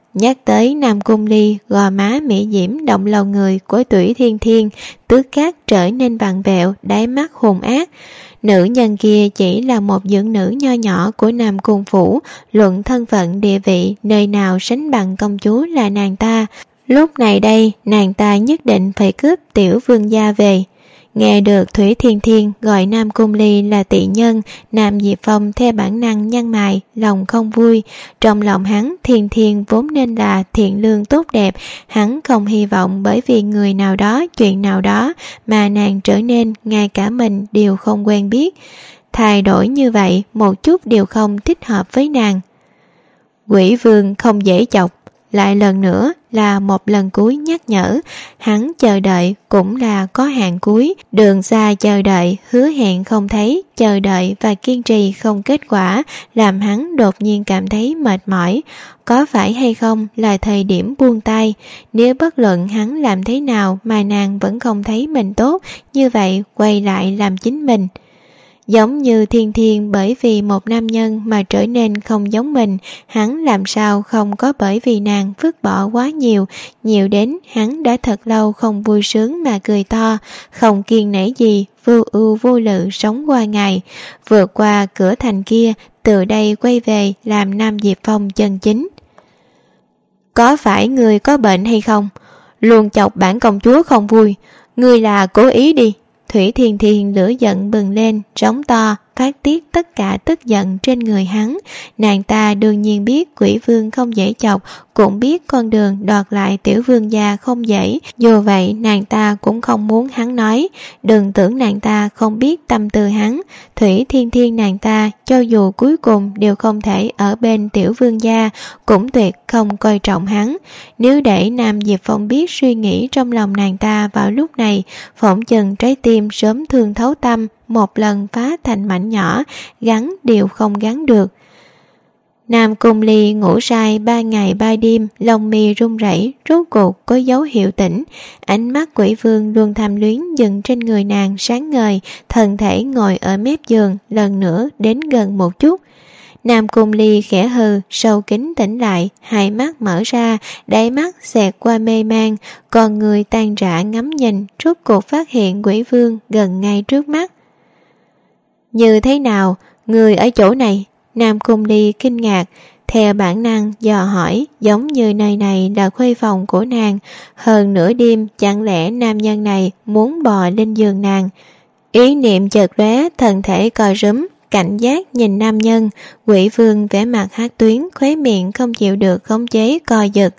Nhắc tới Nam Cung Ly, gò má mỹ diễm động lòng người của Thủy Thiên Thiên tức khắc trở nên vặn vẹo, đáy mắt hung ác. Nữ nhân kia chỉ là một dưỡng nữ nho nhỏ của Nam Cung phủ, luận thân phận địa vị nơi nào sánh bằng công chúa là nàng ta. Lúc này đây, nàng ta nhất định phải cướp tiểu vương gia về. Nghe được Thủy Thiên Thiên gọi Nam Cung Ly là tị nhân, Nam Diệp Phong theo bản năng nhăn mày, lòng không vui. Trong lòng hắn, Thiên Thiên vốn nên là thiện lương tốt đẹp, hắn không hy vọng bởi vì người nào đó, chuyện nào đó mà nàng trở nên ngay cả mình đều không quen biết. Thay đổi như vậy một chút đều không thích hợp với nàng. Quỷ vương không dễ chọc, lại lần nữa là một lần cuối nhắc nhở. Hắn chờ đợi cũng là có hạn cuối, đường xa chờ đợi, hứa hẹn không thấy, chờ đợi và kiên trì không kết quả, làm hắn đột nhiên cảm thấy mệt mỏi. Có phải hay không là thời điểm buông tay? Nếu bất luận hắn làm thế nào mà nàng vẫn không thấy mình tốt, như vậy quay lại làm chính mình. Giống như Thiên Thiên bởi vì một nam nhân mà trở nên không giống mình, hắn làm sao không có bởi vì nàng vứt bỏ quá nhiều, nhiều đến hắn đã thật lâu không vui sướng mà cười to, không kiêng nể gì, vô ưu vô lự sống qua ngày, vượt qua cửa thành kia, từ đây quay về làm Nam Diệp Phong chân chính. Có phải người có bệnh hay không? Luôn chọc bản công chúa không vui, người là cố ý đi. Thủy Thiên Thiên lửa giận bừng lên, trống to, phát tiết tất cả tức giận trên người hắn. Nàng ta đương nhiên biết quỷ vương không dễ chọc, cũng biết con đường đoạt lại tiểu vương gia không dễ. Dù vậy nàng ta cũng không muốn hắn nói. Đừng tưởng nàng ta không biết tâm tư hắn. Thủy Thiên Thiên nàng ta cho dù cuối cùng đều không thể ở bên tiểu vương gia, cũng tuyệt không coi trọng hắn. Nếu để Nam Diệp Phong biết suy nghĩ trong lòng nàng ta vào lúc này, phỏng chừng trái tim sớm thương thấu tâm, một lần phá thành mảnh nhỏ, gắn đều không gắn được. Nam Cung Ly ngủ say 3 ngày 3 đêm, lông mi run rẩy, rốt cuộc có dấu hiệu tỉnh. Ánh mắt quỷ vương luôn tham luyến dừng trên người nàng sáng ngời, thân thể ngồi ở mép giường, lần nữa đến gần một chút. Nam Cung Ly khẽ hừ, sâu kín tỉnh lại, hai mắt mở ra, đáy mắt xẹt qua mê man, con người tan rã ngắm nhìn, rốt cuộc phát hiện quỷ vương gần ngay trước mắt. Như thế nào, người ở chỗ này? Nam Cung Ly kinh ngạc, theo bản năng dò hỏi, giống như nơi này là khuê phòng của nàng. Hơn nửa đêm, chẳng lẽ nam nhân này muốn bò lên giường nàng? Ý niệm chợt lóe, thân thể co rúm, cảnh giác nhìn nam nhân. Quỷ vương vẻ mặt hát tuyến, khóe miệng không chịu được khống chế co giật.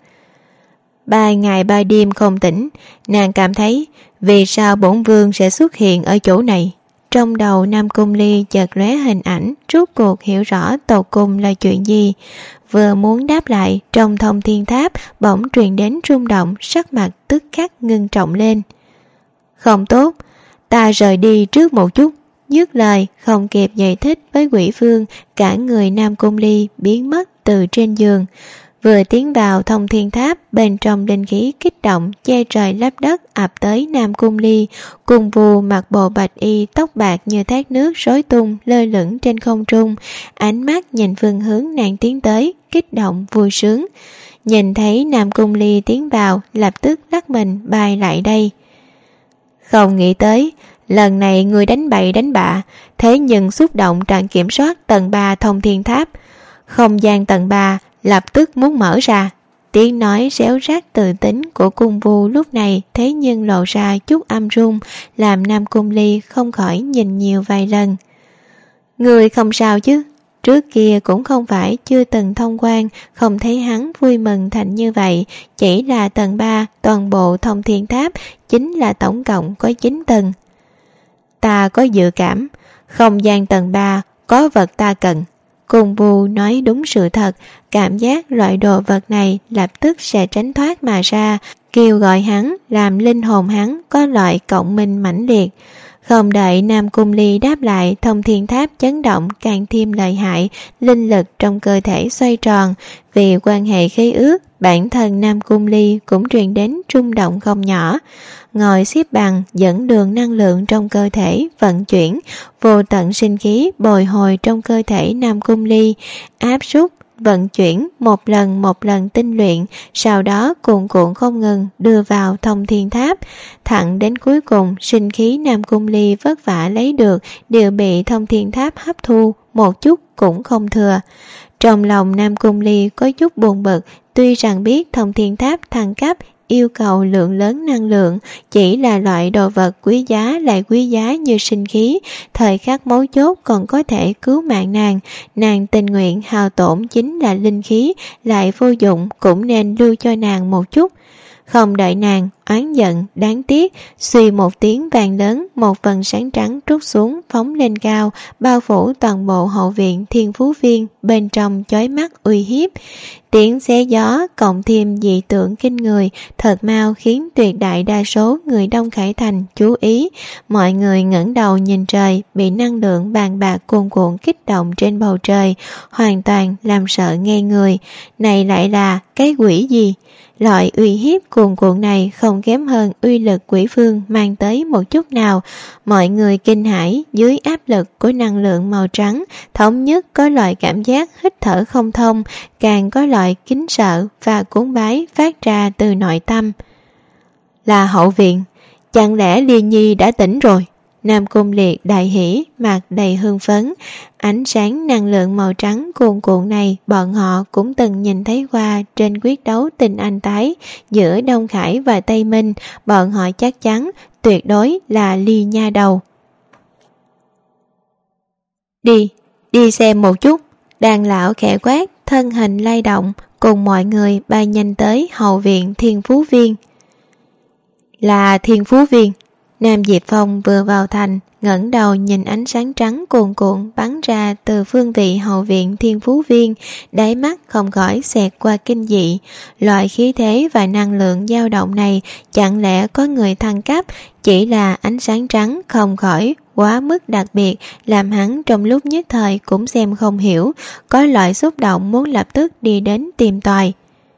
3 ngày 3 đêm không tỉnh, nàng cảm thấy vì sao bổn vương sẽ xuất hiện ở chỗ này. Trong đầu Nam Cung Ly chợt lóe hình ảnh, rốt cuộc hiểu rõ tột cùng là chuyện gì. Vừa muốn đáp lại, trong Thông Thiên Tháp bỗng truyền đến rung động, sắc mặt tức khắc ngưng trọng lên. Không tốt, ta rời đi trước một chút. Dứt lời, không kịp giải thích với quỷ vương, cả người Nam Cung Ly biến mất từ trên giường. Vừa tiến vào Thông Thiên Tháp, bên trong linh khí kích động che trời lấp đất ập tới Nam Cung Ly. Cung Vu mặc bộ bạch y, tóc bạc như thác nước rối tung lơ lửng trên không trung, ánh mắt nhìn phương hướng nàng tiến tới, kích động vui sướng. Nhìn thấy Nam Cung Ly tiến vào, lập tức lắc mình bay lại đây. Không nghĩ tới lần này người đánh bậy đánh bạ, thế nhưng xúc động trạm kiểm soát tầng 3 Thông Thiên Tháp. Không gian tầng 3 lập tức muốn mở ra. Tiếng nói réo rát tự tính của Cung Vu lúc này thế nhưng lộ ra chút âm rung, làm Nam Cung Ly không khỏi nhìn nhiều vài lần. Người không sao chứ? Trước kia cũng không phải chưa từng thông quan, không thấy hắn vui mừng thành như vậy. Chỉ là tầng 3 toàn bộ Thông Thiên Tháp chính là tổng cộng có 9 tầng. Ta có dự cảm không gian tầng 3 có vật ta cần. Cung Vu nói đúng sự thật, cảm giác loại đồ vật này lập tức sẽ tránh thoát mà ra, kêu gọi hắn, làm linh hồn hắn có loại cộng minh mãnh liệt. Không đợi Nam Cung Ly đáp lại, Thông Thiên Tháp chấn động càng thêm lợi hại, linh lực trong cơ thể xoay tròn. Vì quan hệ khế ước, bản thân Nam Cung Ly cũng truyền đến rung động không nhỏ. Ngồi xếp bằng, dẫn đường năng lượng trong cơ thể vận chuyển, vô tận sinh khí bồi hồi trong cơ thể Nam Cung Ly, áp súc vận chuyển một lần tinh luyện, sau đó cuồn cuộn không ngừng đưa vào Thông Thiên Tháp, thẳng đến cuối cùng sinh khí Nam Cung Ly vất vả lấy được đều bị Thông Thiên Tháp hấp thu, một chút cũng không thừa. Trong lòng Nam Cung Ly có chút buồn bực, tuy rằng biết Thông Thiên Tháp thăng cấp yêu cầu lượng lớn năng lượng, chỉ là loại đồ vật quý giá lại quý giá như sinh khí, thời khắc mấu chốt còn có thể cứu mạng nàng tình nguyện hao tổn chính là linh khí, lại vô dụng cũng nên lưu cho nàng một chút. Không đợi nàng oán giận đáng tiếc, suy một tiếng vang lớn, một vầng sáng trắng trút xuống phóng lên cao, bao phủ toàn bộ hậu viện Thiên Phú Viên, bên trong chói mắt uy hiếp. Tiếng xé gió cộng thêm dị tượng kinh người thật mau khiến tuyệt đại đa số người Đông Khải Thành chú ý. Mọi người ngẩng đầu nhìn trời, bị năng lượng bàn bạc cuồn cuộn kích động trên bầu trời hoàn toàn làm sợ ngây người. Này lại là cái quỷ gì? Loại uy hiếp cuồn cuộn này không kém hơn uy lực quỷ vương mang tới một chút nào. Mọi người kinh hãi dưới áp lực của năng lượng màu trắng, thống nhất có loại cảm giác hít thở không thông, càng có loại kính sợ và cúng bái phát ra từ nội tâm. Là hậu viện, chẳng lẽ Liên Nhi đã tỉnh rồi? Nam Cung Liệt đại hỉ, mặt đầy hưng phấn. Ánh sáng năng lượng màu trắng cuồn cuộn này bọn họ cũng từng nhìn thấy qua trên quyết đấu tình anh tái giữa Đông Khải và Tây Minh. Bọn họ chắc chắn tuyệt đối là Ly nha đầu. Đi xem một chút. Đàn lão khẽ quát, thân hình lay động, cùng mọi người bay nhanh tới hậu viện Thiên Phú Viên. Là Thiên Phú Viên. Nam Diệp Phong vừa vào thành, ngẩng đầu nhìn ánh sáng trắng cuồn cuộn bắn ra từ phương vị hậu viện Thiên Phú Viên, đáy mắt không khỏi xẹt qua kinh dị. Loại khí thế và năng lượng dao động này chẳng lẽ có người thăng cấp? Chỉ là ánh sáng trắng không khỏi quá mức đặc biệt, làm hắn trong lúc nhất thời cũng xem không hiểu, có loại xúc động muốn lập tức đi đến tìm tòi.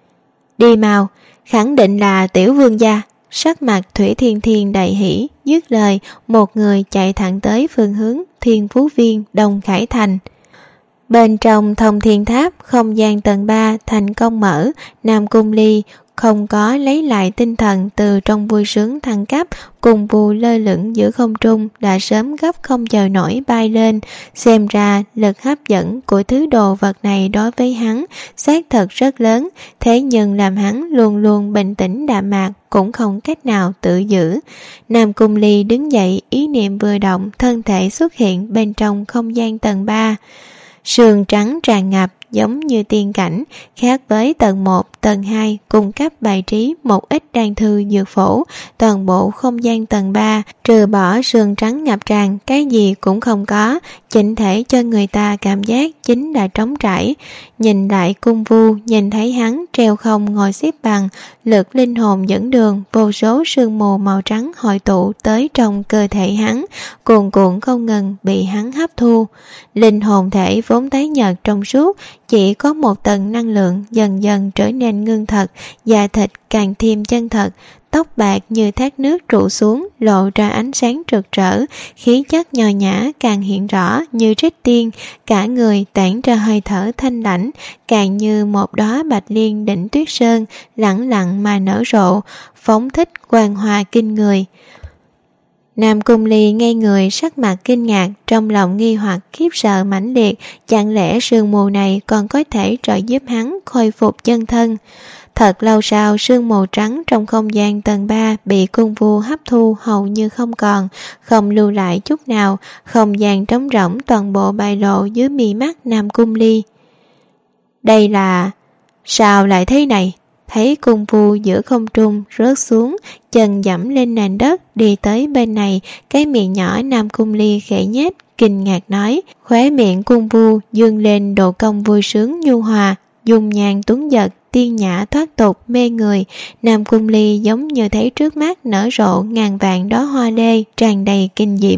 Đi mau, khẳng định là Tiểu Vương gia. Sắc mặt Thủy Thiên Thiên đầy hỉ, dứt lời một người chạy thẳng tới phương hướng Thiên Phú Viên Đông Khải Thành. Bên trong Thông Thiên Tháp, không gian tầng 3 thành công mở. Nam Cung Ly không có lấy lại tinh thần từ trong vui sướng thăng cấp, cùng vù lơ lửng giữa không trung đã sớm gấp không chờ nổi bay lên. Xem ra lực hấp dẫn của thứ đồ vật này đối với hắn xác thật rất lớn, thế nhưng làm hắn luôn luôn bình tĩnh đạm mạc cũng không cách nào tự giữ. Nam Cung Ly đứng dậy, ý niệm vừa động, thân thể xuất hiện bên trong không gian tầng 3. Sương trắng tràn ngập giống như tiên cảnh, khác với tầng 1, tầng 2 cung cấp bài trí một ít đan thư dược phổ. Toàn bộ không gian tầng 3 trừ bỏ sương trắng ngập tràn, cái gì cũng không có, chỉnh thể cho người ta cảm giác chính là trống trải. Nhìn lại Cung Vu, nhìn thấy hắn treo không ngồi xếp bằng, lực linh hồn dẫn đường, vô số sương mù màu trắng hội tụ tới trong cơ thể hắn, cuồn cuộn không ngừng bị hắn hấp thu. Linh hồn thể vốn tái nhợt trong suốt, chỉ có một tầng năng lượng dần dần trở nên ngưng thật, da thịt càng thêm chân thật, tóc bạc như thác nước trụ xuống lộ ra ánh sáng rực rỡ, khí chất nho nhã càng hiện rõ như trích tiên, cả người tản ra hơi thở thanh lãnh, càng như một đóa bạch liên đỉnh tuyết sơn, lẳng lặng mà nở rộ, phóng thích quang hoa kinh người. Nam Cung Ly ngây người, sắc mặt kinh ngạc, trong lòng nghi hoặc khiếp sợ mãnh liệt, chẳng lẽ sương mù này còn có thể trợ giúp hắn khôi phục chân thân. Thật lâu sau, sương mù trắng trong không gian tầng 3 bị Cung Vu hấp thu hầu như không còn, không lưu lại chút nào, không gian trống rỗng toàn bộ bại lộ dưới mi mắt Nam Cung Ly. Đây là... sao lại thế này? Thấy Cung Vu giữa không trung rớt xuống, chân dẫm lên nền đất đi tới bên này, cái miệng nhỏ Nam Cung Ly khẽ nhếch, kinh ngạc nói. Khóe miệng Cung Vu dương lên độ cong vui sướng nhu hòa, dung nhan tuấn giật, tiên nhã thoát tục mê người. Nam Cung Ly giống như thấy trước mắt nở rộ ngàn vạn đóa hoa lê tràn đầy kinh diễm.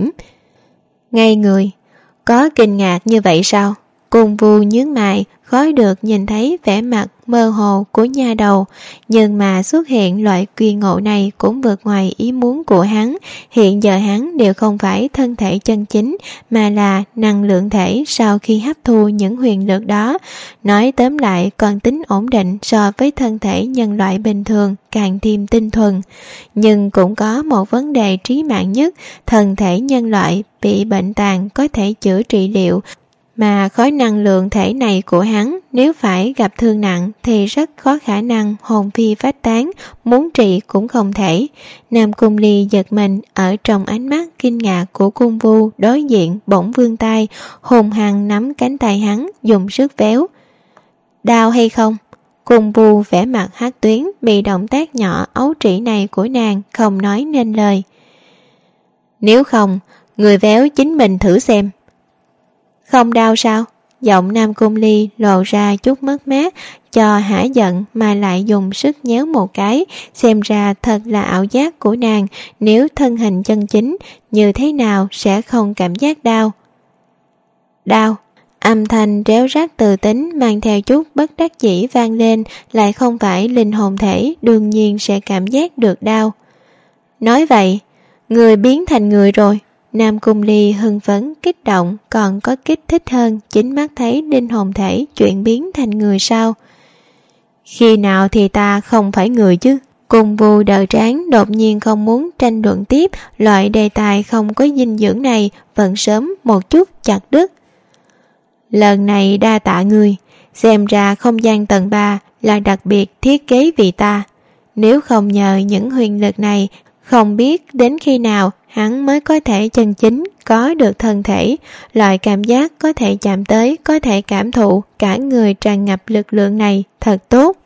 Ngay người, có kinh ngạc như vậy sao? Cung Vu nhướng mày, khó được nhìn thấy vẻ mặt mơ hồ của nha đầu, nhưng mà xuất hiện loại kỳ ngộ này cũng vượt ngoài ý muốn của hắn. Hiện giờ hắn đều không phải thân thể chân chính, mà là năng lượng thể sau khi hấp thu những huyền lực đó. Nói tóm lại, còn tính ổn định so với thân thể nhân loại bình thường, càng thêm tinh thuần. Nhưng cũng có một vấn đề trí mạng nhất, thân thể nhân loại bị bệnh tàn có thể chữa trị liệu, mà khối năng lượng thể này của hắn nếu phải gặp thương nặng thì rất có khả năng hồn phi phách tán, muốn trị cũng không thể. Nam Cung Ly giật mình ở trong ánh mắt kinh ngạc của Cung Vu đối diện, bỗng vươn tay hùng hăng nắm cánh tay hắn, dùng sức véo. Đau hay không? Cung Vu vẻ mặt hắc tuyến, bị động tác nhỏ ấu trĩ này của nàng không nói nên lời. Nếu không, người véo chính mình thử xem. Không đau sao? Giọng Nam Cung Ly lộ ra chút mất mát, cho hả giận mà lại dùng sức nhéo một cái, xem ra thật là ảo giác của nàng, nếu thân hình chân chính như thế nào sẽ không cảm giác đau. Đau. Âm thanh réo rắt từ tính mang theo chút bất đắc dĩ vang lên, lại không phải linh hồn thể đương nhiên sẽ cảm giác được đau. Nói vậy, người biến thành người rồi. Nam Cung Ly hưng phấn kích động, còn có kích thích hơn chính mắt thấy linh hồn thể chuyển biến thành người sao. Khi nào thì ta không phải người chứ? Cung Vu đờ trán, đột nhiên không muốn tranh luận tiếp loại đề tài không có dinh dưỡng này, vẫn sớm một chút chặt đứt. Lần này đa tạ người, xem ra không gian tầng 3 là đặc biệt thiết kế vì ta. Nếu không nhờ những huyền lực này, không biết đến khi nào hắn mới có thể chân chính có được thân thể, loại cảm giác có thể chạm tới, có thể cảm thụ, cả người tràn ngập lực lượng này thật tốt.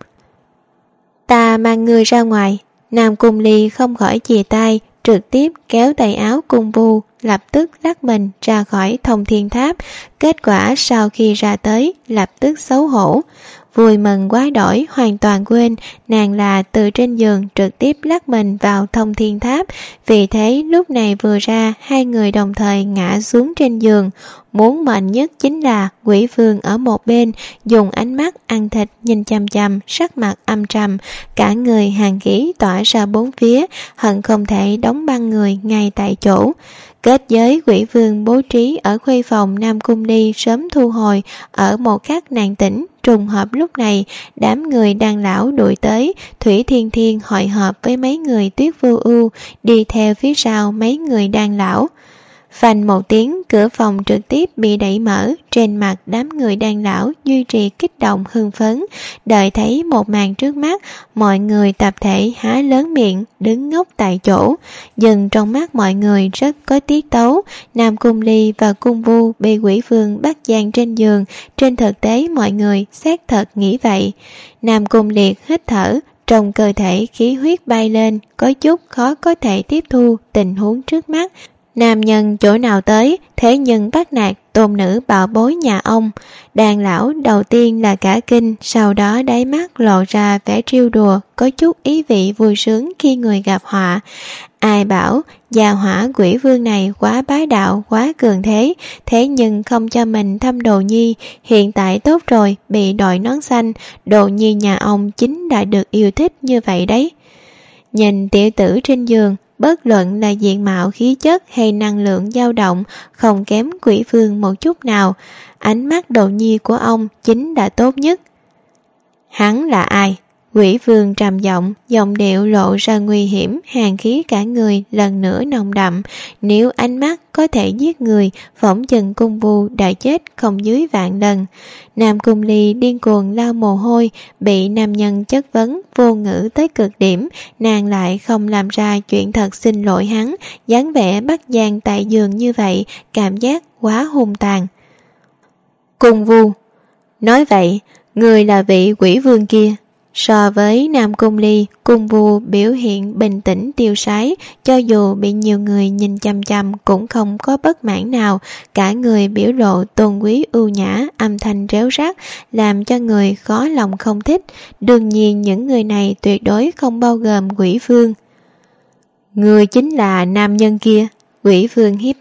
Ta mang người ra ngoài. Nam Cung Ly không khỏi chìa tay, trực tiếp kéo tay áo Cung Vu, lập tức lắc mình ra khỏi Thông Thiên Tháp. Kết quả sau khi ra tới, lập tức xấu hổ. Vui mừng quá đổi, hoàn toàn quên nàng là từ trên giường trực tiếp lắc mình vào Thông Thiên Tháp. Vì thế lúc này vừa ra, hai người đồng thời ngã xuống trên giường. Muốn mệnh nhất chính là Quỷ Vương ở một bên, dùng ánh mắt ăn thịt nhìn chằm chằm, sắc mặt âm trầm, cả người hàn khí tỏa ra bốn phía, hận không thể đóng băng người ngay tại chỗ. Kết giới Quỷ Vương bố trí ở khuê phòng Nam Cung Ly sớm thu hồi, ở một khắc nàng tỉnh. Trùng hợp lúc này, đám người đan lão đuổi tới, Thủy Thiên Thiên hội họp với mấy người Tuyết Vô Ưu, đi theo phía sau mấy người đan lão. Phanh một tiếng, cửa phòng trực tiếp bị đẩy mở, trên mặt đám người đan lão duy trì kích động hưng phấn. Đợi thấy một màn trước mắt, mọi người tập thể há lớn miệng, đứng ngốc tại chỗ. Dần trong mắt mọi người rất có tiết tấu, Nam Cung Ly và Cung Vu bị Quỷ Vương bắt giam trên giường, trên thực tế mọi người xác thật nghĩ vậy. Nam Cung Liệt hít thở, trong cơ thể khí huyết bay lên, có chút khó có thể tiếp thu tình huống trước mắt. Nam nhân chỗ nào tới, thế nhưng bắt nạt tôn nữ bảo bối nhà ông. Đàn lão đầu tiên là cả kinh, sau đó đáy mắt lộ ra vẻ trêu đùa, có chút ý vị vui sướng khi người gặp họa. Ai bảo gia hỏa Quỷ Vương này quá bá đạo, quá cường thế, thế nhưng không cho mình thăm Đồ Nhi. Hiện tại tốt rồi, bị đội nón xanh, Đồ Nhi nhà ông chính đã được yêu thích như vậy đấy. Nhìn tiểu tử trên giường, bất luận là diện mạo, khí chất hay năng lượng dao động, không kém Quỷ Vương một chút nào. Ánh mắt Đồ Nhi của ông chính là tốt nhất. Hắn là ai? Quỷ Vương trầm giọng, giọng điệu lộ ra nguy hiểm, hàn khí cả người lần nữa nồng đậm. Nếu ánh mắt có thể giết người, phỏng chừng Cung Vu đã chết không dưới vạn lần. Nam Cung Ly điên cuồng lau mồ hôi, bị nam nhân chất vấn vô ngữ tới cực điểm, nàng lại không làm ra chuyện thật xin lỗi hắn, dáng vẻ bắt giam tại giường như vậy, cảm giác quá hung tàn. Cung Vu nói vậy, người là vị Quỷ Vương kia. So với Nam Cung Ly, Cung Vu biểu hiện bình tĩnh tiêu sái, cho dù bị nhiều người nhìn chăm chăm cũng không có bất mãn nào, cả người biểu lộ tôn quý ưu nhã, âm thanh réo rắt, làm cho người khó lòng không thích. Đương nhiên những người này tuyệt đối không bao gồm Quỷ Vương. Người chính là nam nhân kia. Quỷ Vương hiếp mắt,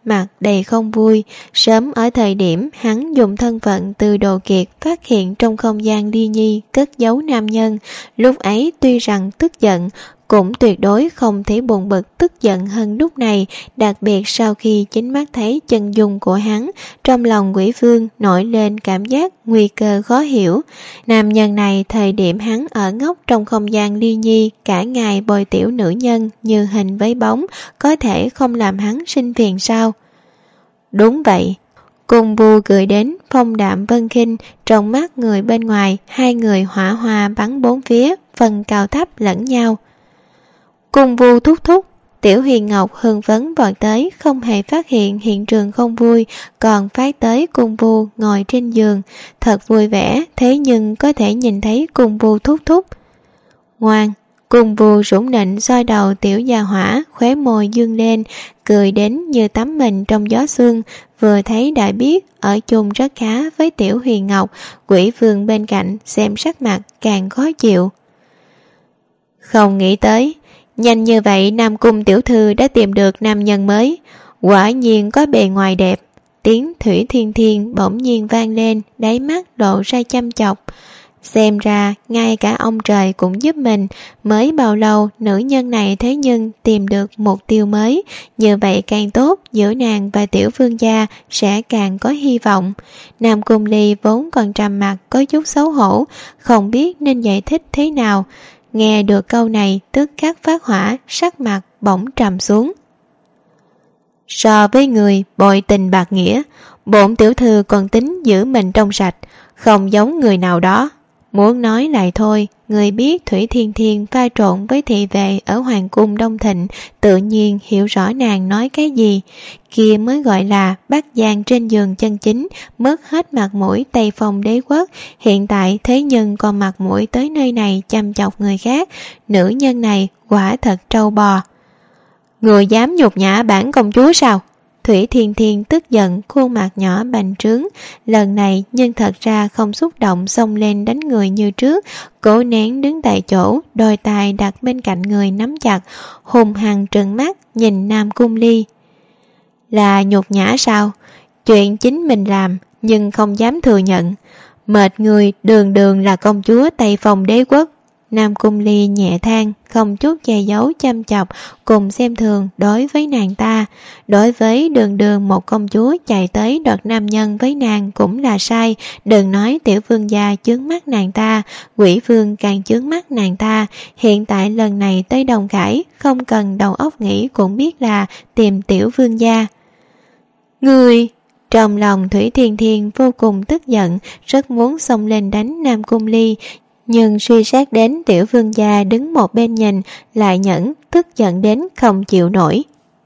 mặt đầy không vui. Sớm ở thời điểm hắn dùng thân phận từ đồ kiệt phát hiện trong không gian ly nhi cất giấu nam nhân, lúc ấy tuy rằng tức giận, cũng tuyệt đối không thể buồn bực tức giận hơn lúc này, đặc biệt sau khi chính mắt thấy chân dung của hắn, trong lòng Quỷ Vương nổi lên cảm giác nguy cơ khó hiểu. Nam nhân này thời điểm hắn ở ngốc trong không gian ly nhi, cả ngày bồi tiểu nữ nhân như hình với bóng, có thể không làm hắn sinh phiền sao? Đúng vậy. Cung Vu cười đến phong đạm vân khinh, trong mắt người bên ngoài, hai người hỏa hoa bắn bốn phía, phần cao thấp lẫn nhau. Cung Vu thúc thúc. Tiểu Huyền Ngọc hưng phấn vọt tới, không hề phát hiện hiện trường không vui, còn phát tới Cung Vu ngồi trên giường, thật vui vẻ, thế nhưng có thể nhìn thấy Cung Vu thúc thúc. Ngoan. Cung Vu rủng nịnh soi đầu tiểu gia hỏa, khóe môi dương lên, cười đến như tắm mình trong gió xuân, vừa thấy đã biết ở chung rất khá với Tiểu Huyền Ngọc. Quỷ Vương bên cạnh xem sắc mặt càng khó chịu. Không nghĩ tới, nhanh như vậy Nam Cung tiểu thư đã tìm được nam nhân mới, quả nhiên có bề ngoài đẹp. Tiếng Thủy Thiên Thiên bỗng nhiên vang lên, đáy mắt lộ ra chăm chọc. Xem ra ngay cả ông trời cũng giúp mình, mới bao lâu nữ nhân này thế nhưng tìm được mục tiêu mới, như vậy càng tốt, giữa nàng và tiểu vương gia sẽ càng có hy vọng. Nam Cung Ly vốn còn trầm mặt có chút xấu hổ, không biết nên giải thích thế nào. Nghe được câu này tức khắc phát hỏa, sắc mặt bỗng trầm xuống. So với người bội tình bạc nghĩa, bổn tiểu thư còn tính giữ mình trong sạch, không giống người nào đó. Muốn nói lại thôi, người biết Thủy Thiên Thiên pha trộn với thị vệ ở Hoàng cung Đông Thịnh, tự nhiên hiểu rõ nàng nói cái gì. Kia mới gọi là bắt giang trên giường chân chính, mất hết mặt mũi Tây Phong đế quốc, hiện tại thế nhưng còn mặt mũi tới nơi này chăm chọc người khác. Nữ nhân này quả thật trâu bò. Người dám nhục nhã bản công chúa sao? Thủy Thiên Thiên tức giận, khuôn mặt nhỏ bành trướng, lần này nhưng thật ra không xúc động xông lên đánh người như trước, cố nén đứng tại chỗ, đôi tay đặt bên cạnh người nắm chặt, hùng hăng trừng mắt nhìn Nam Cung Ly. Là nhục nhã sao? Chuyện chính mình làm nhưng không dám thừa nhận. Mệt người đường đường là công chúa Tây Phong đế quốc. Nam Cung Ly nhẹ than, không chút che giấu chăm chọc cùng xem thường đối với nàng ta. Đối với đường đường một công chúa chạy tới đoạt nam nhân với nàng cũng là sai, đừng nói tiểu vương gia chướng mắt nàng ta, Quỷ Vương càng chướng mắt nàng ta. Hiện tại lần này tới Đồng Khải, không cần đầu óc nghĩ cũng biết là tìm tiểu vương gia. Người... Trong lòng Thủy Thiên Thiên vô cùng tức giận, rất muốn xông lên đánh Nam Cung Ly, nhưng suy xét đến tiểu vương gia đứng một bên nhìn, lại nhẫn, tức giận đến không chịu nổi.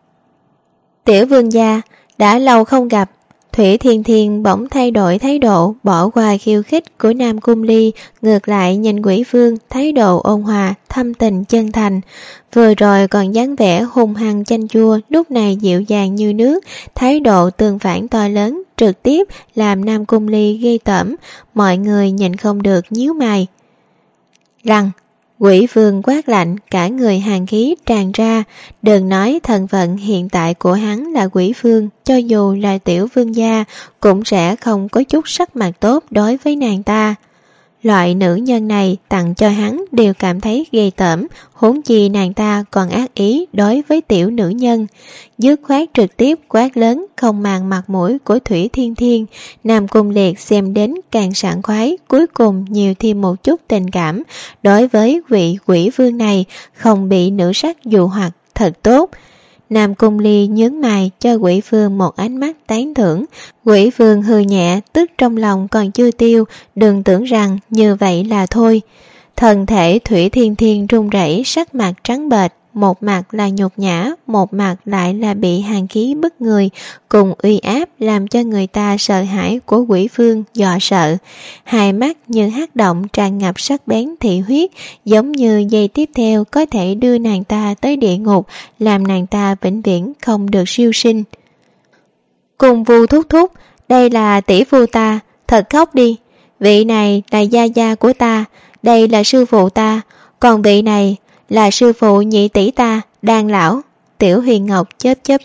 Tiểu vương gia, đã lâu không gặp. Thủy Thiên Thiên bỗng thay đổi thái độ, bỏ qua khiêu khích của Nam Cung Ly, ngược lại nhìn Quỷ Vương thái độ ôn hòa, thâm tình chân thành. Vừa rồi còn dáng vẻ hung hăng chanh chua, lúc này dịu dàng như nước, thái độ tương phản to lớn, trực tiếp làm Nam Cung Ly ghê tởm, mọi người nhìn không được nhíu mày. Lăng, Quỷ Vương quát lạnh, cả người hàn khí tràn ra. Đừng nói thân phận hiện tại của hắn là Quỷ Vương, cho dù là tiểu vương gia cũng sẽ không có chút sắc mặt tốt đối với nàng ta. Loại nữ nhân này tặng cho hắn đều cảm thấy ghê tởm, huống chi nàng ta còn ác ý đối với tiểu nữ nhân. Dứt khoát trực tiếp quát lớn, không màng mặt mũi của Thủy Thiên Thiên. Nam Cung Liệt xem đến càng sảng khoái, cuối cùng nhiều thêm một chút tình cảm. Đối với vị Quỷ Vương này, không bị nữ sắc dụ hoặc, thật tốt. Nam Cung Ly nhướng mày cho Quỷ Vương một ánh mắt tán thưởng. Quỷ Vương hừ nhẹ, tức trong lòng còn chưa tiêu, đừng tưởng rằng như vậy là thôi. Thân thể Thủy Thiên Thiên run rẩy, sắc mặt trắng bệch, một mặt là nhục nhã, một mặt lại là bị hàn khí bức người, cùng uy áp làm cho người ta sợ hãi của Quỷ Vương dọa sợ. Hai mắt như hắc động tràn ngập sắc bén thị huyết, giống như giây tiếp theo có thể đưa nàng ta tới địa ngục, làm nàng ta vĩnh viễn không được siêu sinh. Cùng Vu thúc thúc, đây là tỷ phu ta, thật khóc đi. Vị này là gia gia của ta, đây là sư phụ ta, còn vị này là sư phụ nhị tỷ ta, Đan lão. Tiểu Huyền Ngọc chớp chớp mắt,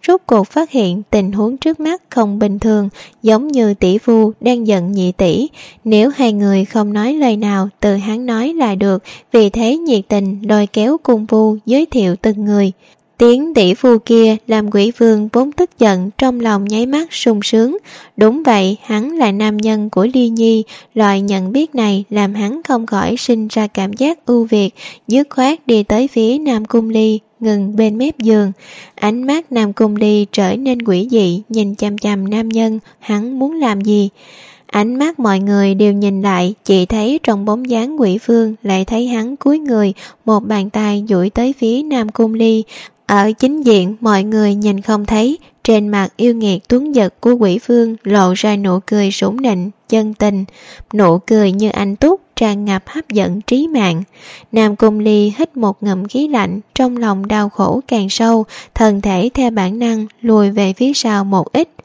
rốt cuộc phát hiện tình huống trước mắt không bình thường, giống như tỷ phu đang giận nhị tỷ. Nếu hai người không nói lời nào, tự hắn nói là được, vì thế nhiệt tình lôi kéo cung vu giới thiệu từng người. Tiếng tỷ phu kia làm Quỷ Vương vốn tức giận trong lòng nháy mắt sung sướng. Đúng vậy, hắn là nam nhân của Ly Nhi, loại nhận biết này làm hắn không khỏi sinh ra cảm giác ưu việt, dứt khoát đi tới phía Nam Cung Ly, ngừng bên mép giường. Ánh mắt Nam Cung Ly trở nên quỷ dị, nhìn chằm chằm nam nhân, hắn muốn làm gì? Ánh mắt mọi người đều nhìn lại, chỉ thấy trong bóng dáng Quỷ Vương lại thấy hắn cúi người, một bàn tay duỗi tới phía Nam Cung Ly. Ở chính diện mọi người nhìn không thấy, trên mặt yêu nghiệt tuấn giật của Quỷ Vương lộ ra nụ cười sủng nịnh, chân tình, nụ cười như anh túc tràn ngập hấp dẫn trí mạng. Nam Cung Ly hít một ngụm khí lạnh, trong lòng đau khổ càng sâu, thân thể theo bản năng lùi về phía sau một ít.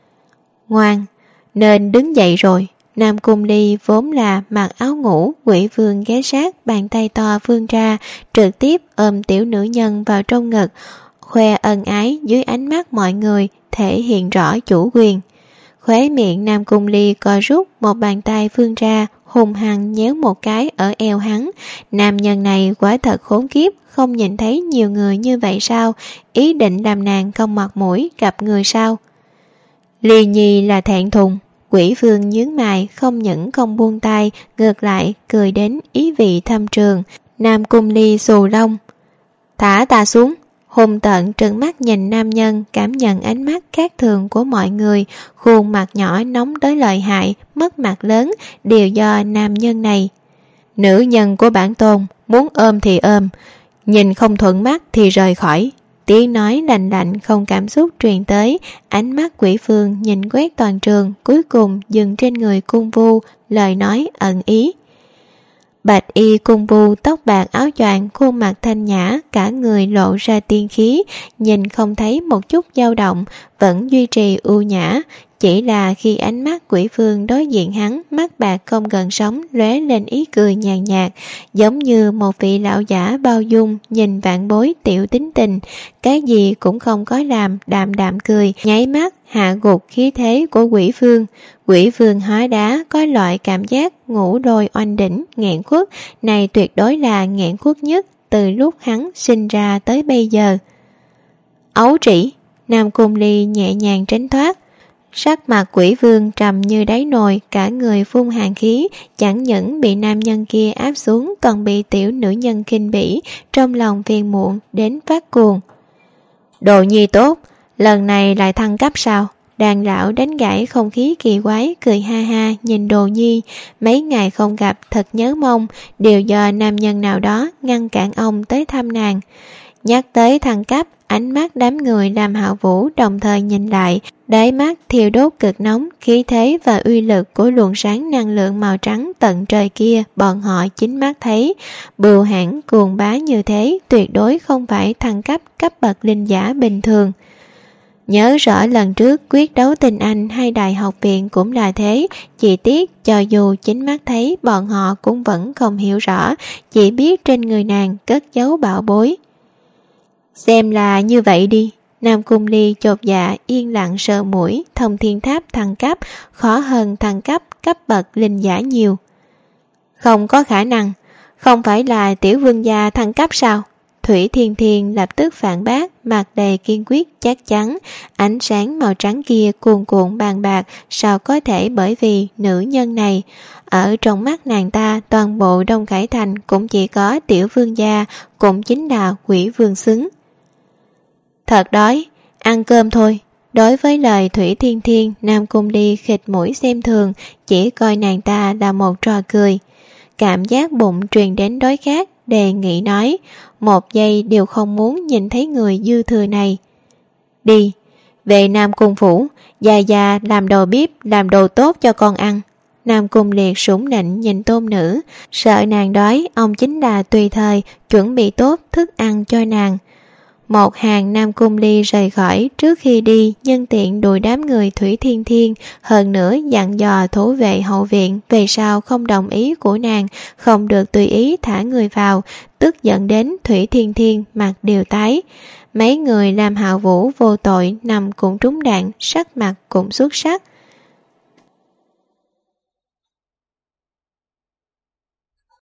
Ngoan, nên đứng dậy rồi. Nam Cung Ly vốn là mặc áo ngủ, Quỷ Vương ghé sát, bàn tay to vươn ra, trực tiếp ôm tiểu nữ nhân vào trong ngực, khoe ân ái dưới ánh mắt mọi người, thể hiện rõ chủ quyền. Khóe miệng Nam Cung Ly co rút, một bàn tay vươn ra, hung hăng nhéo một cái ở eo hắn. Nam nhân này quả thật khốn kiếp, không nhìn thấy nhiều người như vậy sao? Ý định làm nàng không mặt mũi gặp người sao? Ly Nhi là thẹn thùng. Quỷ Vương nhướng mày, không những không buông tay, ngược lại cười đến ý vị thâm trường. Nam Cung Ly xù lông. Thả ta xuống. Hung tợn trừng mắt nhìn nam nhân, cảm nhận ánh mắt khác thường của mọi người, khuôn mặt nhỏ nóng tới lợi hại, mất mặt lớn, đều do nam nhân này. Nữ nhân của bản tôn, muốn ôm thì ôm, nhìn không thuận mắt thì rời khỏi. Tiếng nói lạnh lạnh không cảm xúc truyền tới, ánh mắt Quỷ Vương nhìn quét toàn trường, cuối cùng dừng trên người cung vu, lời nói ẩn ý. Bạch y cung vu tóc bạc áo choàng, khuôn mặt thanh nhã, cả người lộ ra tiên khí, nhìn không thấy một chút dao động, vẫn duy trì ưu nhã. Chỉ là khi ánh mắt Quỷ Vương đối diện hắn, mắt bạc không gần sống lóe lên ý cười nhàn nhạt, giống như một vị lão giả bao dung nhìn vạn bối tiểu tính tình, cái gì cũng không có làm, đạm đạm cười, nháy mắt hạ gục khí thế của Quỷ Vương. Quỷ Vương hóa đá có loại cảm giác ngủ đôi oanh đỉnh, nghẹn khuất, này tuyệt đối là nghẹn khuất nhất từ lúc hắn sinh ra tới bây giờ. Ấu trĩ, Nam Cung Ly nhẹ nhàng tránh thoát. Sắc mặt Quỷ Vương trầm như đáy nồi, cả người phun hàn khí, chẳng những bị nam nhân kia áp xuống, còn bị tiểu nữ nhân khinh bỉ, trong lòng phiền muộn đến phát cuồng. Đồ nhi tốt, lần này lại thăng cấp sao? Đàn lão đánh gãy không khí kỳ quái, cười ha ha nhìn Đồ nhi, mấy ngày không gặp thật nhớ mong, đều do nam nhân nào đó ngăn cản ông tới thăm nàng. Nhắc tới thăng cấp, ánh mắt đám người làm Hạ Vũ đồng thời nhìn lại, đáy mắt thiêu đốt cực nóng, khí thế và uy lực của luồng sáng năng lượng màu trắng tận trời kia, bọn họ chính mắt thấy. Bưu hãn cuồng bá như thế, tuyệt đối không phải thăng cấp cấp bậc linh giả bình thường. Nhớ rõ lần trước quyết đấu tình anh hay đại học viện cũng là thế, chỉ tiếc cho dù chính mắt thấy bọn họ cũng vẫn không hiểu rõ, chỉ biết trên người nàng cất giấu bảo bối. Xem là như vậy đi. Nam Cung Ly chột dạ yên lặng sờ mũi, Thông Thiên Tháp thăng cấp khó hơn thăng cấp cấp bậc linh giả nhiều. Không có khả năng, không phải là tiểu vương gia thăng cấp sao? Thủy Thiên Thiên lập tức phản bác, mặt đầy kiên quyết chắc chắn. Ánh sáng màu trắng kia cuồn cuộn bàn bạc, sao có thể bởi vì nữ nhân này. Ở trong mắt nàng ta, toàn bộ Đông Khải Thành cũng chỉ có tiểu vương gia, cũng chính là Quỷ Vương xứng. Thật đói, ăn cơm thôi. Đối với lời Thủy Thiên Thiên, Nam Cung Ly khịt mũi xem thường, chỉ coi nàng ta là một trò cười. Cảm giác bụng truyền đến đói khát, đề nghị nói, một giây đều không muốn nhìn thấy người dư thừa này. Đi, về Nam Cung phủ, già làm đầu bếp, làm đồ tốt cho con ăn. Nam Cung Liệt sủng nịnh nhìn tôn nữ, sợ nàng đói, ông chính là tùy thời chuẩn bị tốt thức ăn cho nàng. một hàng Nam Cung Ly rời khỏi. Trước khi đi, nhân tiện đuổi đám người Thủy Thiên Thiên, hơn nữa dặn dò thủ vệ hậu viện về sau không đồng ý của nàng, không được tùy ý thả người vào, tức giận đến Thủy Thiên Thiên mặt đều tái. Mấy người làm Hạo Vũ vô tội nằm cũng trúng đạn, sắc mặt cũng xuất sắc.